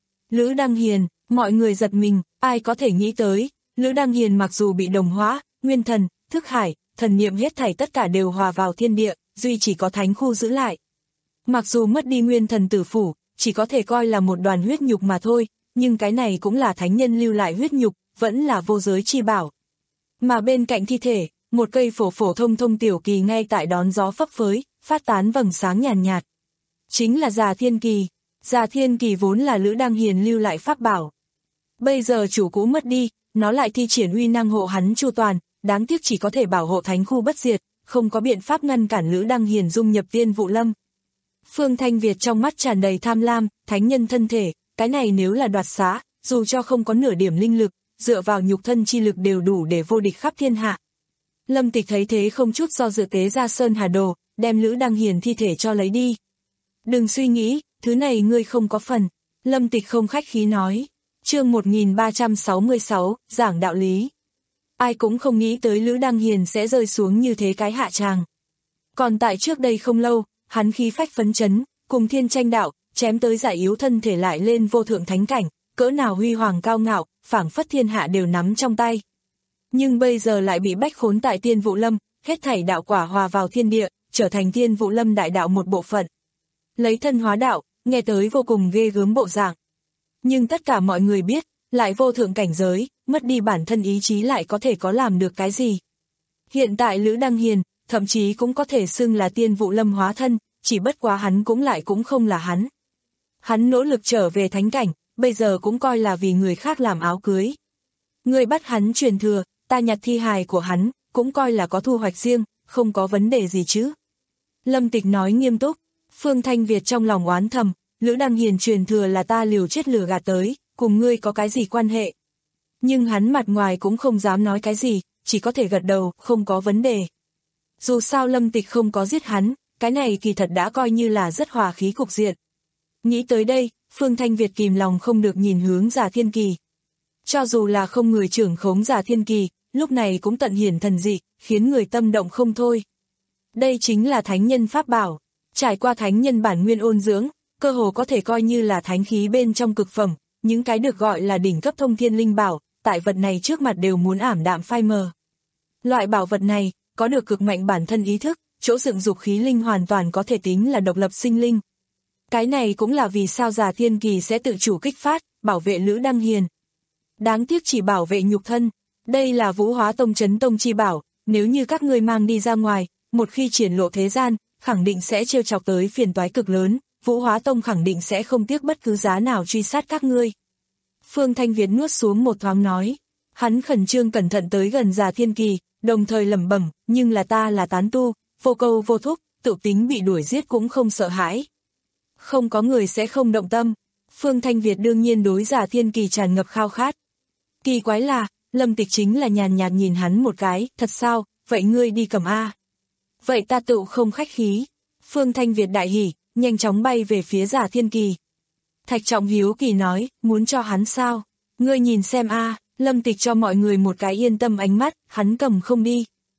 Lữ Đăng Hiền, mọi người giật mình, ai có thể nghĩ tới, Lữ Đăng Hiền mặc dù bị đồng hóa, nguyên thần, thức hải, thần niệm hết thảy tất cả đều hòa vào thiên địa, duy chỉ có thánh khu giữ lại. Mặc dù mất đi nguyên thần tử phủ, chỉ có thể coi là một đoàn huyết nhục mà thôi, nhưng cái này cũng là thánh nhân lưu lại huyết nhục, vẫn là vô giới chi bảo. Mà bên cạnh thi thể, một cây phổ phổ thông thông tiểu kỳ ngay tại đón gió phấp phới, phát tán vầng sáng nhàn nhạt, nhạt. Chính là Già Thiên Kỳ. Già Thiên Kỳ vốn là Lữ Đăng Hiền lưu lại pháp bảo. Bây giờ chủ cũ mất đi, nó lại thi triển uy năng hộ hắn chu toàn, đáng tiếc chỉ có thể bảo hộ thánh khu bất diệt, không có biện pháp ngăn cản Lữ Đăng Hiền dung nhập Tiên Vụ Lâm. Phương Thanh Việt trong mắt tràn đầy tham lam, thánh nhân thân thể, cái này nếu là đoạt xá, dù cho không có nửa điểm linh lực, dựa vào nhục thân chi lực đều đủ để vô địch khắp thiên hạ. Lâm Tịch thấy thế không chút do dự tế ra Sơn Hà Đồ, đem Lữ Đăng Hiền thi thể cho lấy đi. Đừng suy nghĩ, thứ này ngươi không có phần. Lâm Tịch không khách khí nói. Chương một nghìn ba trăm sáu mươi sáu, giảng đạo lý. Ai cũng không nghĩ tới Lữ Đăng Hiền sẽ rơi xuống như thế cái hạ tràng. Còn tại trước đây không lâu, hắn khí phách phấn chấn, cùng thiên tranh đạo, chém tới giải yếu thân thể lại lên vô thượng thánh cảnh, cỡ nào huy hoàng cao ngạo, phảng phất thiên hạ đều nắm trong tay. Nhưng bây giờ lại bị bách khốn tại Tiên Vụ Lâm, hết thảy đạo quả hòa vào thiên địa, trở thành Tiên Vụ Lâm đại đạo một bộ phận. Lấy thân hóa đạo, nghe tới vô cùng ghê gớm bộ dạng. Nhưng tất cả mọi người biết, lại vô thượng cảnh giới, mất đi bản thân ý chí lại có thể có làm được cái gì. Hiện tại Lữ Đăng Hiền, thậm chí cũng có thể xưng là Tiên Vụ Lâm hóa thân, chỉ bất quá hắn cũng lại cũng không là hắn. Hắn nỗ lực trở về thánh cảnh, bây giờ cũng coi là vì người khác làm áo cưới. Người bắt hắn truyền thừa, ta nhặt thi hài của hắn, cũng coi là có thu hoạch riêng, không có vấn đề gì chứ. Lâm Tịch nói nghiêm túc. Phương Thanh Việt trong lòng oán thầm, Lữ Đăng Hiền truyền thừa là ta liều chết lừa gạt tới, cùng ngươi có cái gì quan hệ. Nhưng hắn mặt ngoài cũng không dám nói cái gì, chỉ có thể gật đầu, không có vấn đề. Dù sao Lâm Tịch không có giết hắn, cái này kỳ thật đã coi như là rất hòa khí cục diện. Nghĩ tới đây, Phương Thanh Việt kìm lòng không được nhìn hướng Già Thiên Kỳ. Cho dù là không người trưởng khống Già Thiên Kỳ, lúc này cũng tận hiển thần dị, khiến người tâm động không thôi. Đây chính là thánh nhân pháp bảo. Trải qua thánh nhân bản nguyên ôn dưỡng, cơ hồ có thể coi như là thánh khí bên trong cực phẩm, những cái được gọi là đỉnh cấp thông thiên linh bảo, tại vật này trước mặt đều muốn ảm đạm phai mờ. Loại bảo vật này, có được cực mạnh bản thân ý thức, chỗ dựng dục khí linh hoàn toàn có thể tính là độc lập sinh linh. Cái này cũng là vì sao Già Thiên Kỳ sẽ tự chủ kích phát, bảo vệ Lữ Đăng Hiền. Đáng tiếc chỉ bảo vệ nhục thân, đây là Vũ Hóa Tông Chấn Tông chi bảo, nếu như các ngươi mang đi ra ngoài, một khi triển lộ thế gian, khẳng định sẽ trêu chọc tới phiền toái cực lớn, Vũ Hóa Tông khẳng định sẽ không tiếc bất cứ giá nào truy sát các ngươi. Phương Thanh Việt nuốt xuống một thoáng nói, hắn khẩn trương cẩn thận tới gần Già Thiên Kỳ, đồng thời lẩm bẩm, nhưng là ta là tán tu, vô câu vô thúc, tự tính bị đuổi giết cũng không sợ hãi. Không có người sẽ không động tâm, Phương Thanh Việt đương nhiên đối Già Thiên Kỳ tràn ngập khao khát. Kỳ quái là, Lâm Tịch chính là nhàn nhạt nhìn hắn một cái, thật sao, vậy ngươi đi cầm A. Vậy ta tự không khách khí. Phương Thanh Việt đại hỉ, nhanh chóng bay về phía Già Thiên Kỳ. Thạch Trọng hiếu kỳ nói, muốn cho hắn sao? Ngươi nhìn xem a. Lâm Tịch cho mọi người một cái yên tâm ánh mắt, hắn cầm không đi.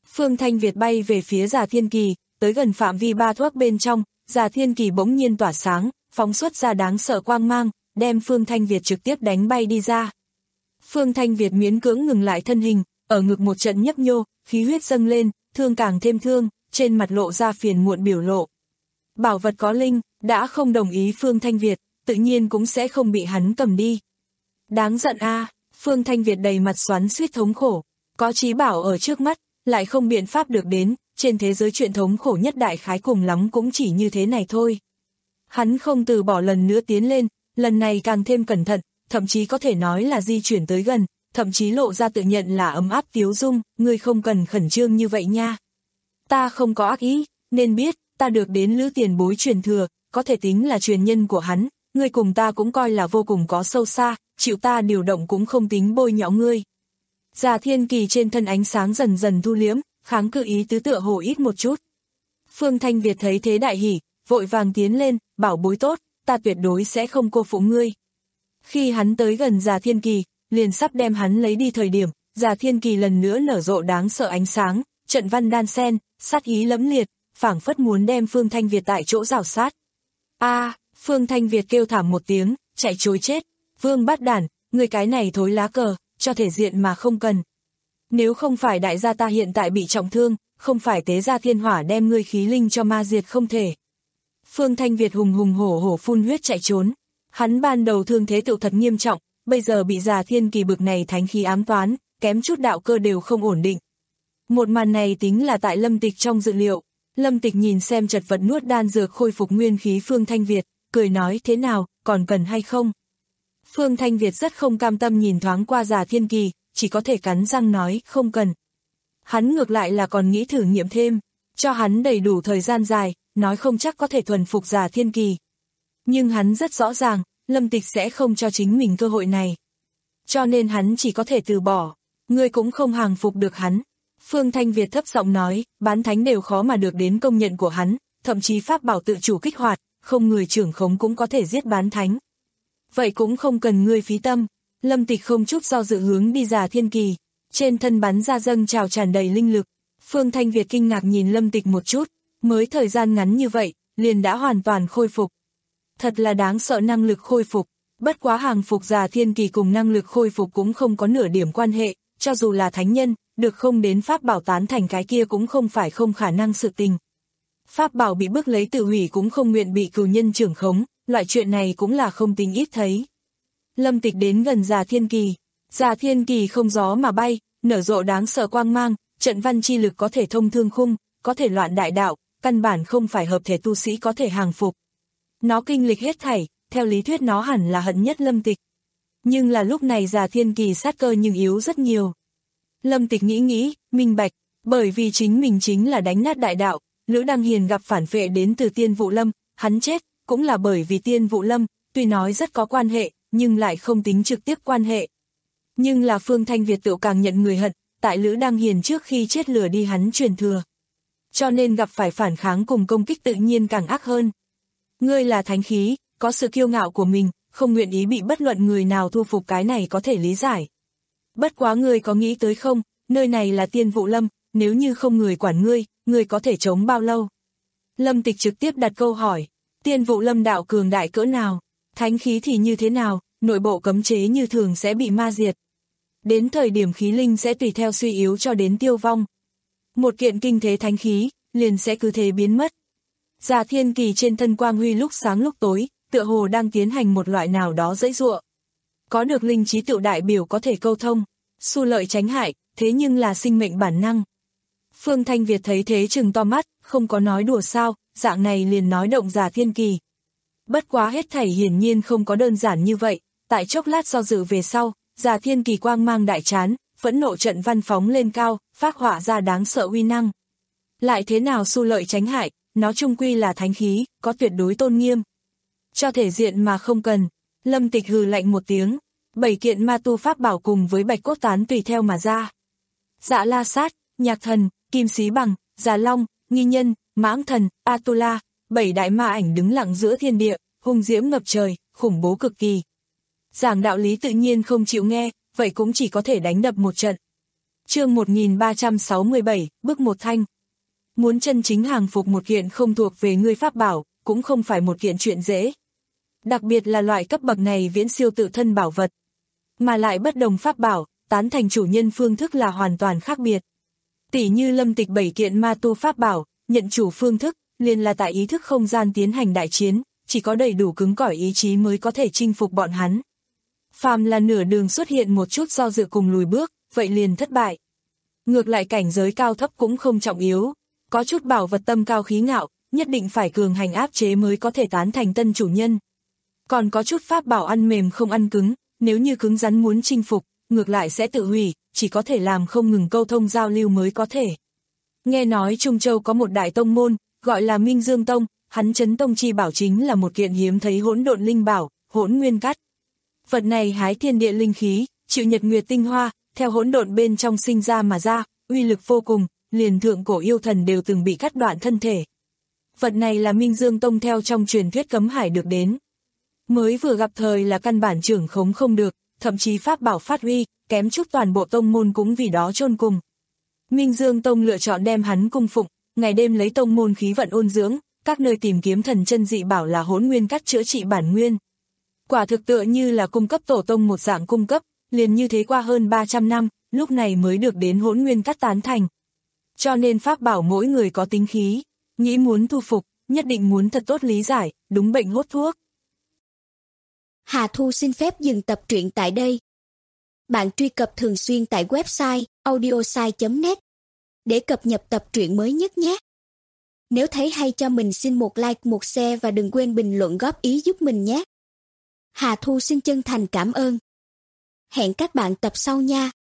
Phương Thanh Việt bay về phía Già Thiên Kỳ, tới gần phạm vi ba thước bên trong, Già Thiên Kỳ bỗng nhiên tỏa sáng, phóng xuất ra đáng sợ quang mang, đem Phương Thanh Việt trực tiếp đánh bay đi ra. Phương Thanh Việt miễn cưỡng ngừng lại thân hình, ở ngực một trận nhấp nhô, khí huyết dâng lên, thương càng thêm thương, trên mặt lộ ra phiền muộn biểu lộ. Bảo vật có linh, đã không đồng ý Phương Thanh Việt, tự nhiên cũng sẽ không bị hắn cầm đi. Đáng giận a, à, Phương Thanh Việt đầy mặt xoắn xuýt thống khổ, có trí bảo ở trước mắt, lại không biện pháp được đến, trên thế giới chuyện thống khổ nhất đại khái cùng lắm cũng chỉ như thế này thôi. Hắn không từ bỏ lần nữa tiến lên, lần này càng thêm cẩn thận, thậm chí có thể nói là di chuyển tới gần, thậm chí lộ ra tự nhận là ấm áp tiếu dung, ngươi không cần khẩn trương như vậy nha. Ta không có ác ý, nên biết, ta được đến Lữ tiền bối truyền thừa, có thể tính là truyền nhân của hắn, ngươi cùng ta cũng coi là vô cùng có sâu xa, chịu ta điều động cũng không tính bôi nhọ ngươi. Già Thiên Kỳ trên thân ánh sáng dần dần thu liếm, kháng cự ý tứ tựa hồ ít một chút. Phương Thanh Việt thấy thế đại hỉ, vội vàng tiến lên, bảo bối tốt, ta tuyệt đối sẽ không cô phụ ngươi. Khi hắn tới gần Già Thiên Kỳ, liền sắp đem hắn lấy đi thời điểm, Già Thiên Kỳ lần nữa nở rộ đáng sợ ánh sáng, trận văn đan sen, sát ý lẫm liệt, phảng phất muốn đem Phương Thanh Việt tại chỗ rào sát. A, à, Phương Thanh Việt kêu thảm một tiếng, chạy trối chết, Vương Bát Đản, người cái này thối lá cờ, cho thể diện mà không cần. Nếu không phải đại gia ta hiện tại bị trọng thương, không phải tế gia thiên hỏa đem ngươi khí linh cho ma diệt không thể. Phương Thanh Việt hùng hùng hổ hổ phun huyết chạy trốn, hắn ban đầu thương thế tự thật nghiêm trọng, bây giờ bị Già Thiên Kỳ bực này thánh khí ám toán, kém chút đạo cơ đều không ổn định. Một màn này tính là tại Lâm Tịch trong dự liệu. Lâm Tịch nhìn xem chật vật nuốt đan dược khôi phục nguyên khí Phương Thanh Việt, cười nói thế nào, còn cần hay không? Phương Thanh Việt rất không cam tâm nhìn thoáng qua Già Thiên Kỳ, chỉ có thể cắn răng nói không cần. Hắn ngược lại là còn nghĩ thử nghiệm thêm, cho hắn đầy đủ thời gian dài, nói không chắc có thể thuần phục Già Thiên Kỳ. Nhưng hắn rất rõ ràng, Lâm Tịch sẽ không cho chính mình cơ hội này. Cho nên hắn chỉ có thể từ bỏ, ngươi cũng không hàng phục được hắn. Phương Thanh Việt thấp giọng nói, bán thánh đều khó mà được đến công nhận của hắn, thậm chí pháp bảo tự chủ kích hoạt, không người trưởng khống cũng có thể giết bán thánh. Vậy cũng không cần ngươi phí tâm. Lâm Tịch không chút do dự hướng đi Già Thiên Kỳ, trên thân bắn ra dâng trào tràn đầy linh lực. Phương Thanh Việt kinh ngạc nhìn Lâm Tịch một chút, mới thời gian ngắn như vậy, liền đã hoàn toàn khôi phục. Thật là đáng sợ năng lực khôi phục, bất quá hàng phục Già Thiên Kỳ cùng năng lực khôi phục cũng không có nửa điểm quan hệ, cho dù là thánh nhân, được không đến pháp bảo tán thành cái kia cũng không phải không khả năng sự tình. Pháp bảo bị bức lấy tự hủy cũng không nguyện bị cừu nhân trưởng khống, loại chuyện này cũng là không tính ít thấy. Lâm Tịch đến gần Già Thiên Kỳ, Già Thiên Kỳ không gió mà bay, nở rộ đáng sợ quang mang, trận văn chi lực có thể thông thương khung, có thể loạn đại đạo, căn bản không phải hợp thể tu sĩ có thể hàng phục. Nó kinh lịch hết thảy, theo lý thuyết nó hẳn là hận nhất Lâm Tịch. Nhưng là lúc này Già Thiên Kỳ sát cơ nhưng yếu rất nhiều. Lâm Tịch nghĩ nghĩ, minh bạch, bởi vì chính mình chính là đánh nát đại đạo, Lữ Đăng Hiền gặp phản vệ đến từ Tiên Vụ Lâm, hắn chết, cũng là bởi vì Tiên Vụ Lâm, tuy nói rất có quan hệ, nhưng lại không tính trực tiếp quan hệ. Nhưng là Phương Thanh Việt tự càng nhận người hận, tại Lữ Đăng Hiền trước khi chết lừa đi hắn truyền thừa. Cho nên gặp phải phản kháng cùng công kích tự nhiên càng ác hơn. Ngươi là thánh khí, có sự kiêu ngạo của mình, không nguyện ý bị bất luận người nào thu phục, cái này có thể lý giải. Bất quá ngươi có nghĩ tới không, nơi này là Tiên Vụ Lâm, nếu như không người quản ngươi, ngươi có thể chống bao lâu? Lâm Tịch trực tiếp đặt câu hỏi, Tiên Vụ Lâm đạo cường đại cỡ nào, thánh khí thì như thế nào, nội bộ cấm chế như thường sẽ bị ma diệt. Đến thời điểm khí linh sẽ tùy theo suy yếu cho đến tiêu vong. Một kiện kinh thế thánh khí, liền sẽ cứ thế biến mất. Già Thiên Kỳ trên thân quang huy lúc sáng lúc tối, tựa hồ đang tiến hành một loại nào đó dãy dụa. Có được linh trí tự đại biểu có thể câu thông, xu lợi tránh hại, thế nhưng là sinh mệnh bản năng. Phương Thanh Việt thấy thế trừng to mắt, không có nói đùa sao, dạng này liền nói động Già Thiên Kỳ. Bất quá hết thảy hiển nhiên không có đơn giản như vậy, tại chốc lát do dự về sau, Già Thiên Kỳ quang mang đại chán, phẫn nộ trận văn phóng lên cao, phác họa ra đáng sợ uy năng. Lại thế nào xu lợi tránh hại, nó chung quy là thánh khí, có tuyệt đối tôn nghiêm. Cho thể diện mà không cần, Lâm Tịch hừ lạnh một tiếng, bảy kiện ma tu pháp bảo cùng với bạch cốt tán tùy theo mà ra. Dạ La Sát, Nhạc Thần, Kim Xí Bằng, Già Long, Nghi Nhân, Mãng Thần, Atula, bảy đại ma ảnh đứng lặng giữa thiên địa, hung diễm ngập trời, khủng bố cực kỳ. Giảng đạo lý tự nhiên không chịu nghe, vậy cũng chỉ có thể đánh đập một trận. Chương một nghìn ba trăm sáu mươi bảy, bước một thanh. Muốn chân chính hàng phục một kiện không thuộc về ngươi pháp bảo, cũng không phải một kiện chuyện dễ. Đặc biệt là loại cấp bậc này viễn siêu tự thân bảo vật. Mà lại bất đồng pháp bảo, tán thành chủ nhân phương thức là hoàn toàn khác biệt. Tỷ như Lâm Tịch bảy kiện ma tu pháp bảo, nhận chủ phương thức, liền là tại ý thức không gian tiến hành đại chiến, chỉ có đầy đủ cứng cỏi ý chí mới có thể chinh phục bọn hắn. Phàm là nửa đường xuất hiện một chút do dự cùng lùi bước, vậy liền thất bại. Ngược lại cảnh giới cao thấp cũng không trọng yếu, có chút bảo vật tâm cao khí ngạo, nhất định phải cường hành áp chế mới có thể tán thành tân chủ nhân. Còn có chút pháp bảo ăn mềm không ăn cứng, nếu như cứng rắn muốn chinh phục, ngược lại sẽ tự hủy, chỉ có thể làm không ngừng câu thông giao lưu mới có thể. Nghe nói Trung Châu có một đại tông môn, gọi là Minh Dương Tông, hắn chấn tông chi bảo chính là một kiện hiếm thấy hỗn độn linh bảo, hỗn nguyên cắt. Vật này hái thiên địa linh khí, chịu nhật nguyệt tinh hoa, theo hỗn độn bên trong sinh ra mà ra, uy lực vô cùng, liền thượng cổ yêu thần đều từng bị cắt đoạn thân thể. Vật này là Minh Dương Tông theo trong truyền thuyết cấm hải được đến. Mới vừa gặp thời là căn bản trưởng khống không được, thậm chí pháp bảo phát huy, kém chút toàn bộ tông môn cũng vì đó chôn cùng. Minh Dương Tông lựa chọn đem hắn cung phụng, ngày đêm lấy tông môn khí vận ôn dưỡng, các nơi tìm kiếm thần chân dị bảo là hỗn nguyên cắt chữa trị bản nguyên. Quả thực tựa như là cung cấp tổ tông một dạng cung cấp, liền như thế qua hơn ba trăm năm, lúc này mới được đến hỗn nguyên cắt tán thành. Cho nên pháp bảo mỗi người có tính khí, nghĩ muốn thu phục, nhất định muốn thật tốt lý giải, đúng bệnh hốt thuốc. Hà Thu xin phép dừng tập truyện tại đây. Bạn truy cập thường xuyên tại website audiosai chấm net để cập nhật tập truyện mới nhất nhé. Nếu thấy hay cho mình xin một like, một share và đừng quên bình luận góp ý giúp mình nhé. Hà Thu xin chân thành cảm ơn. Hẹn các bạn tập sau nha.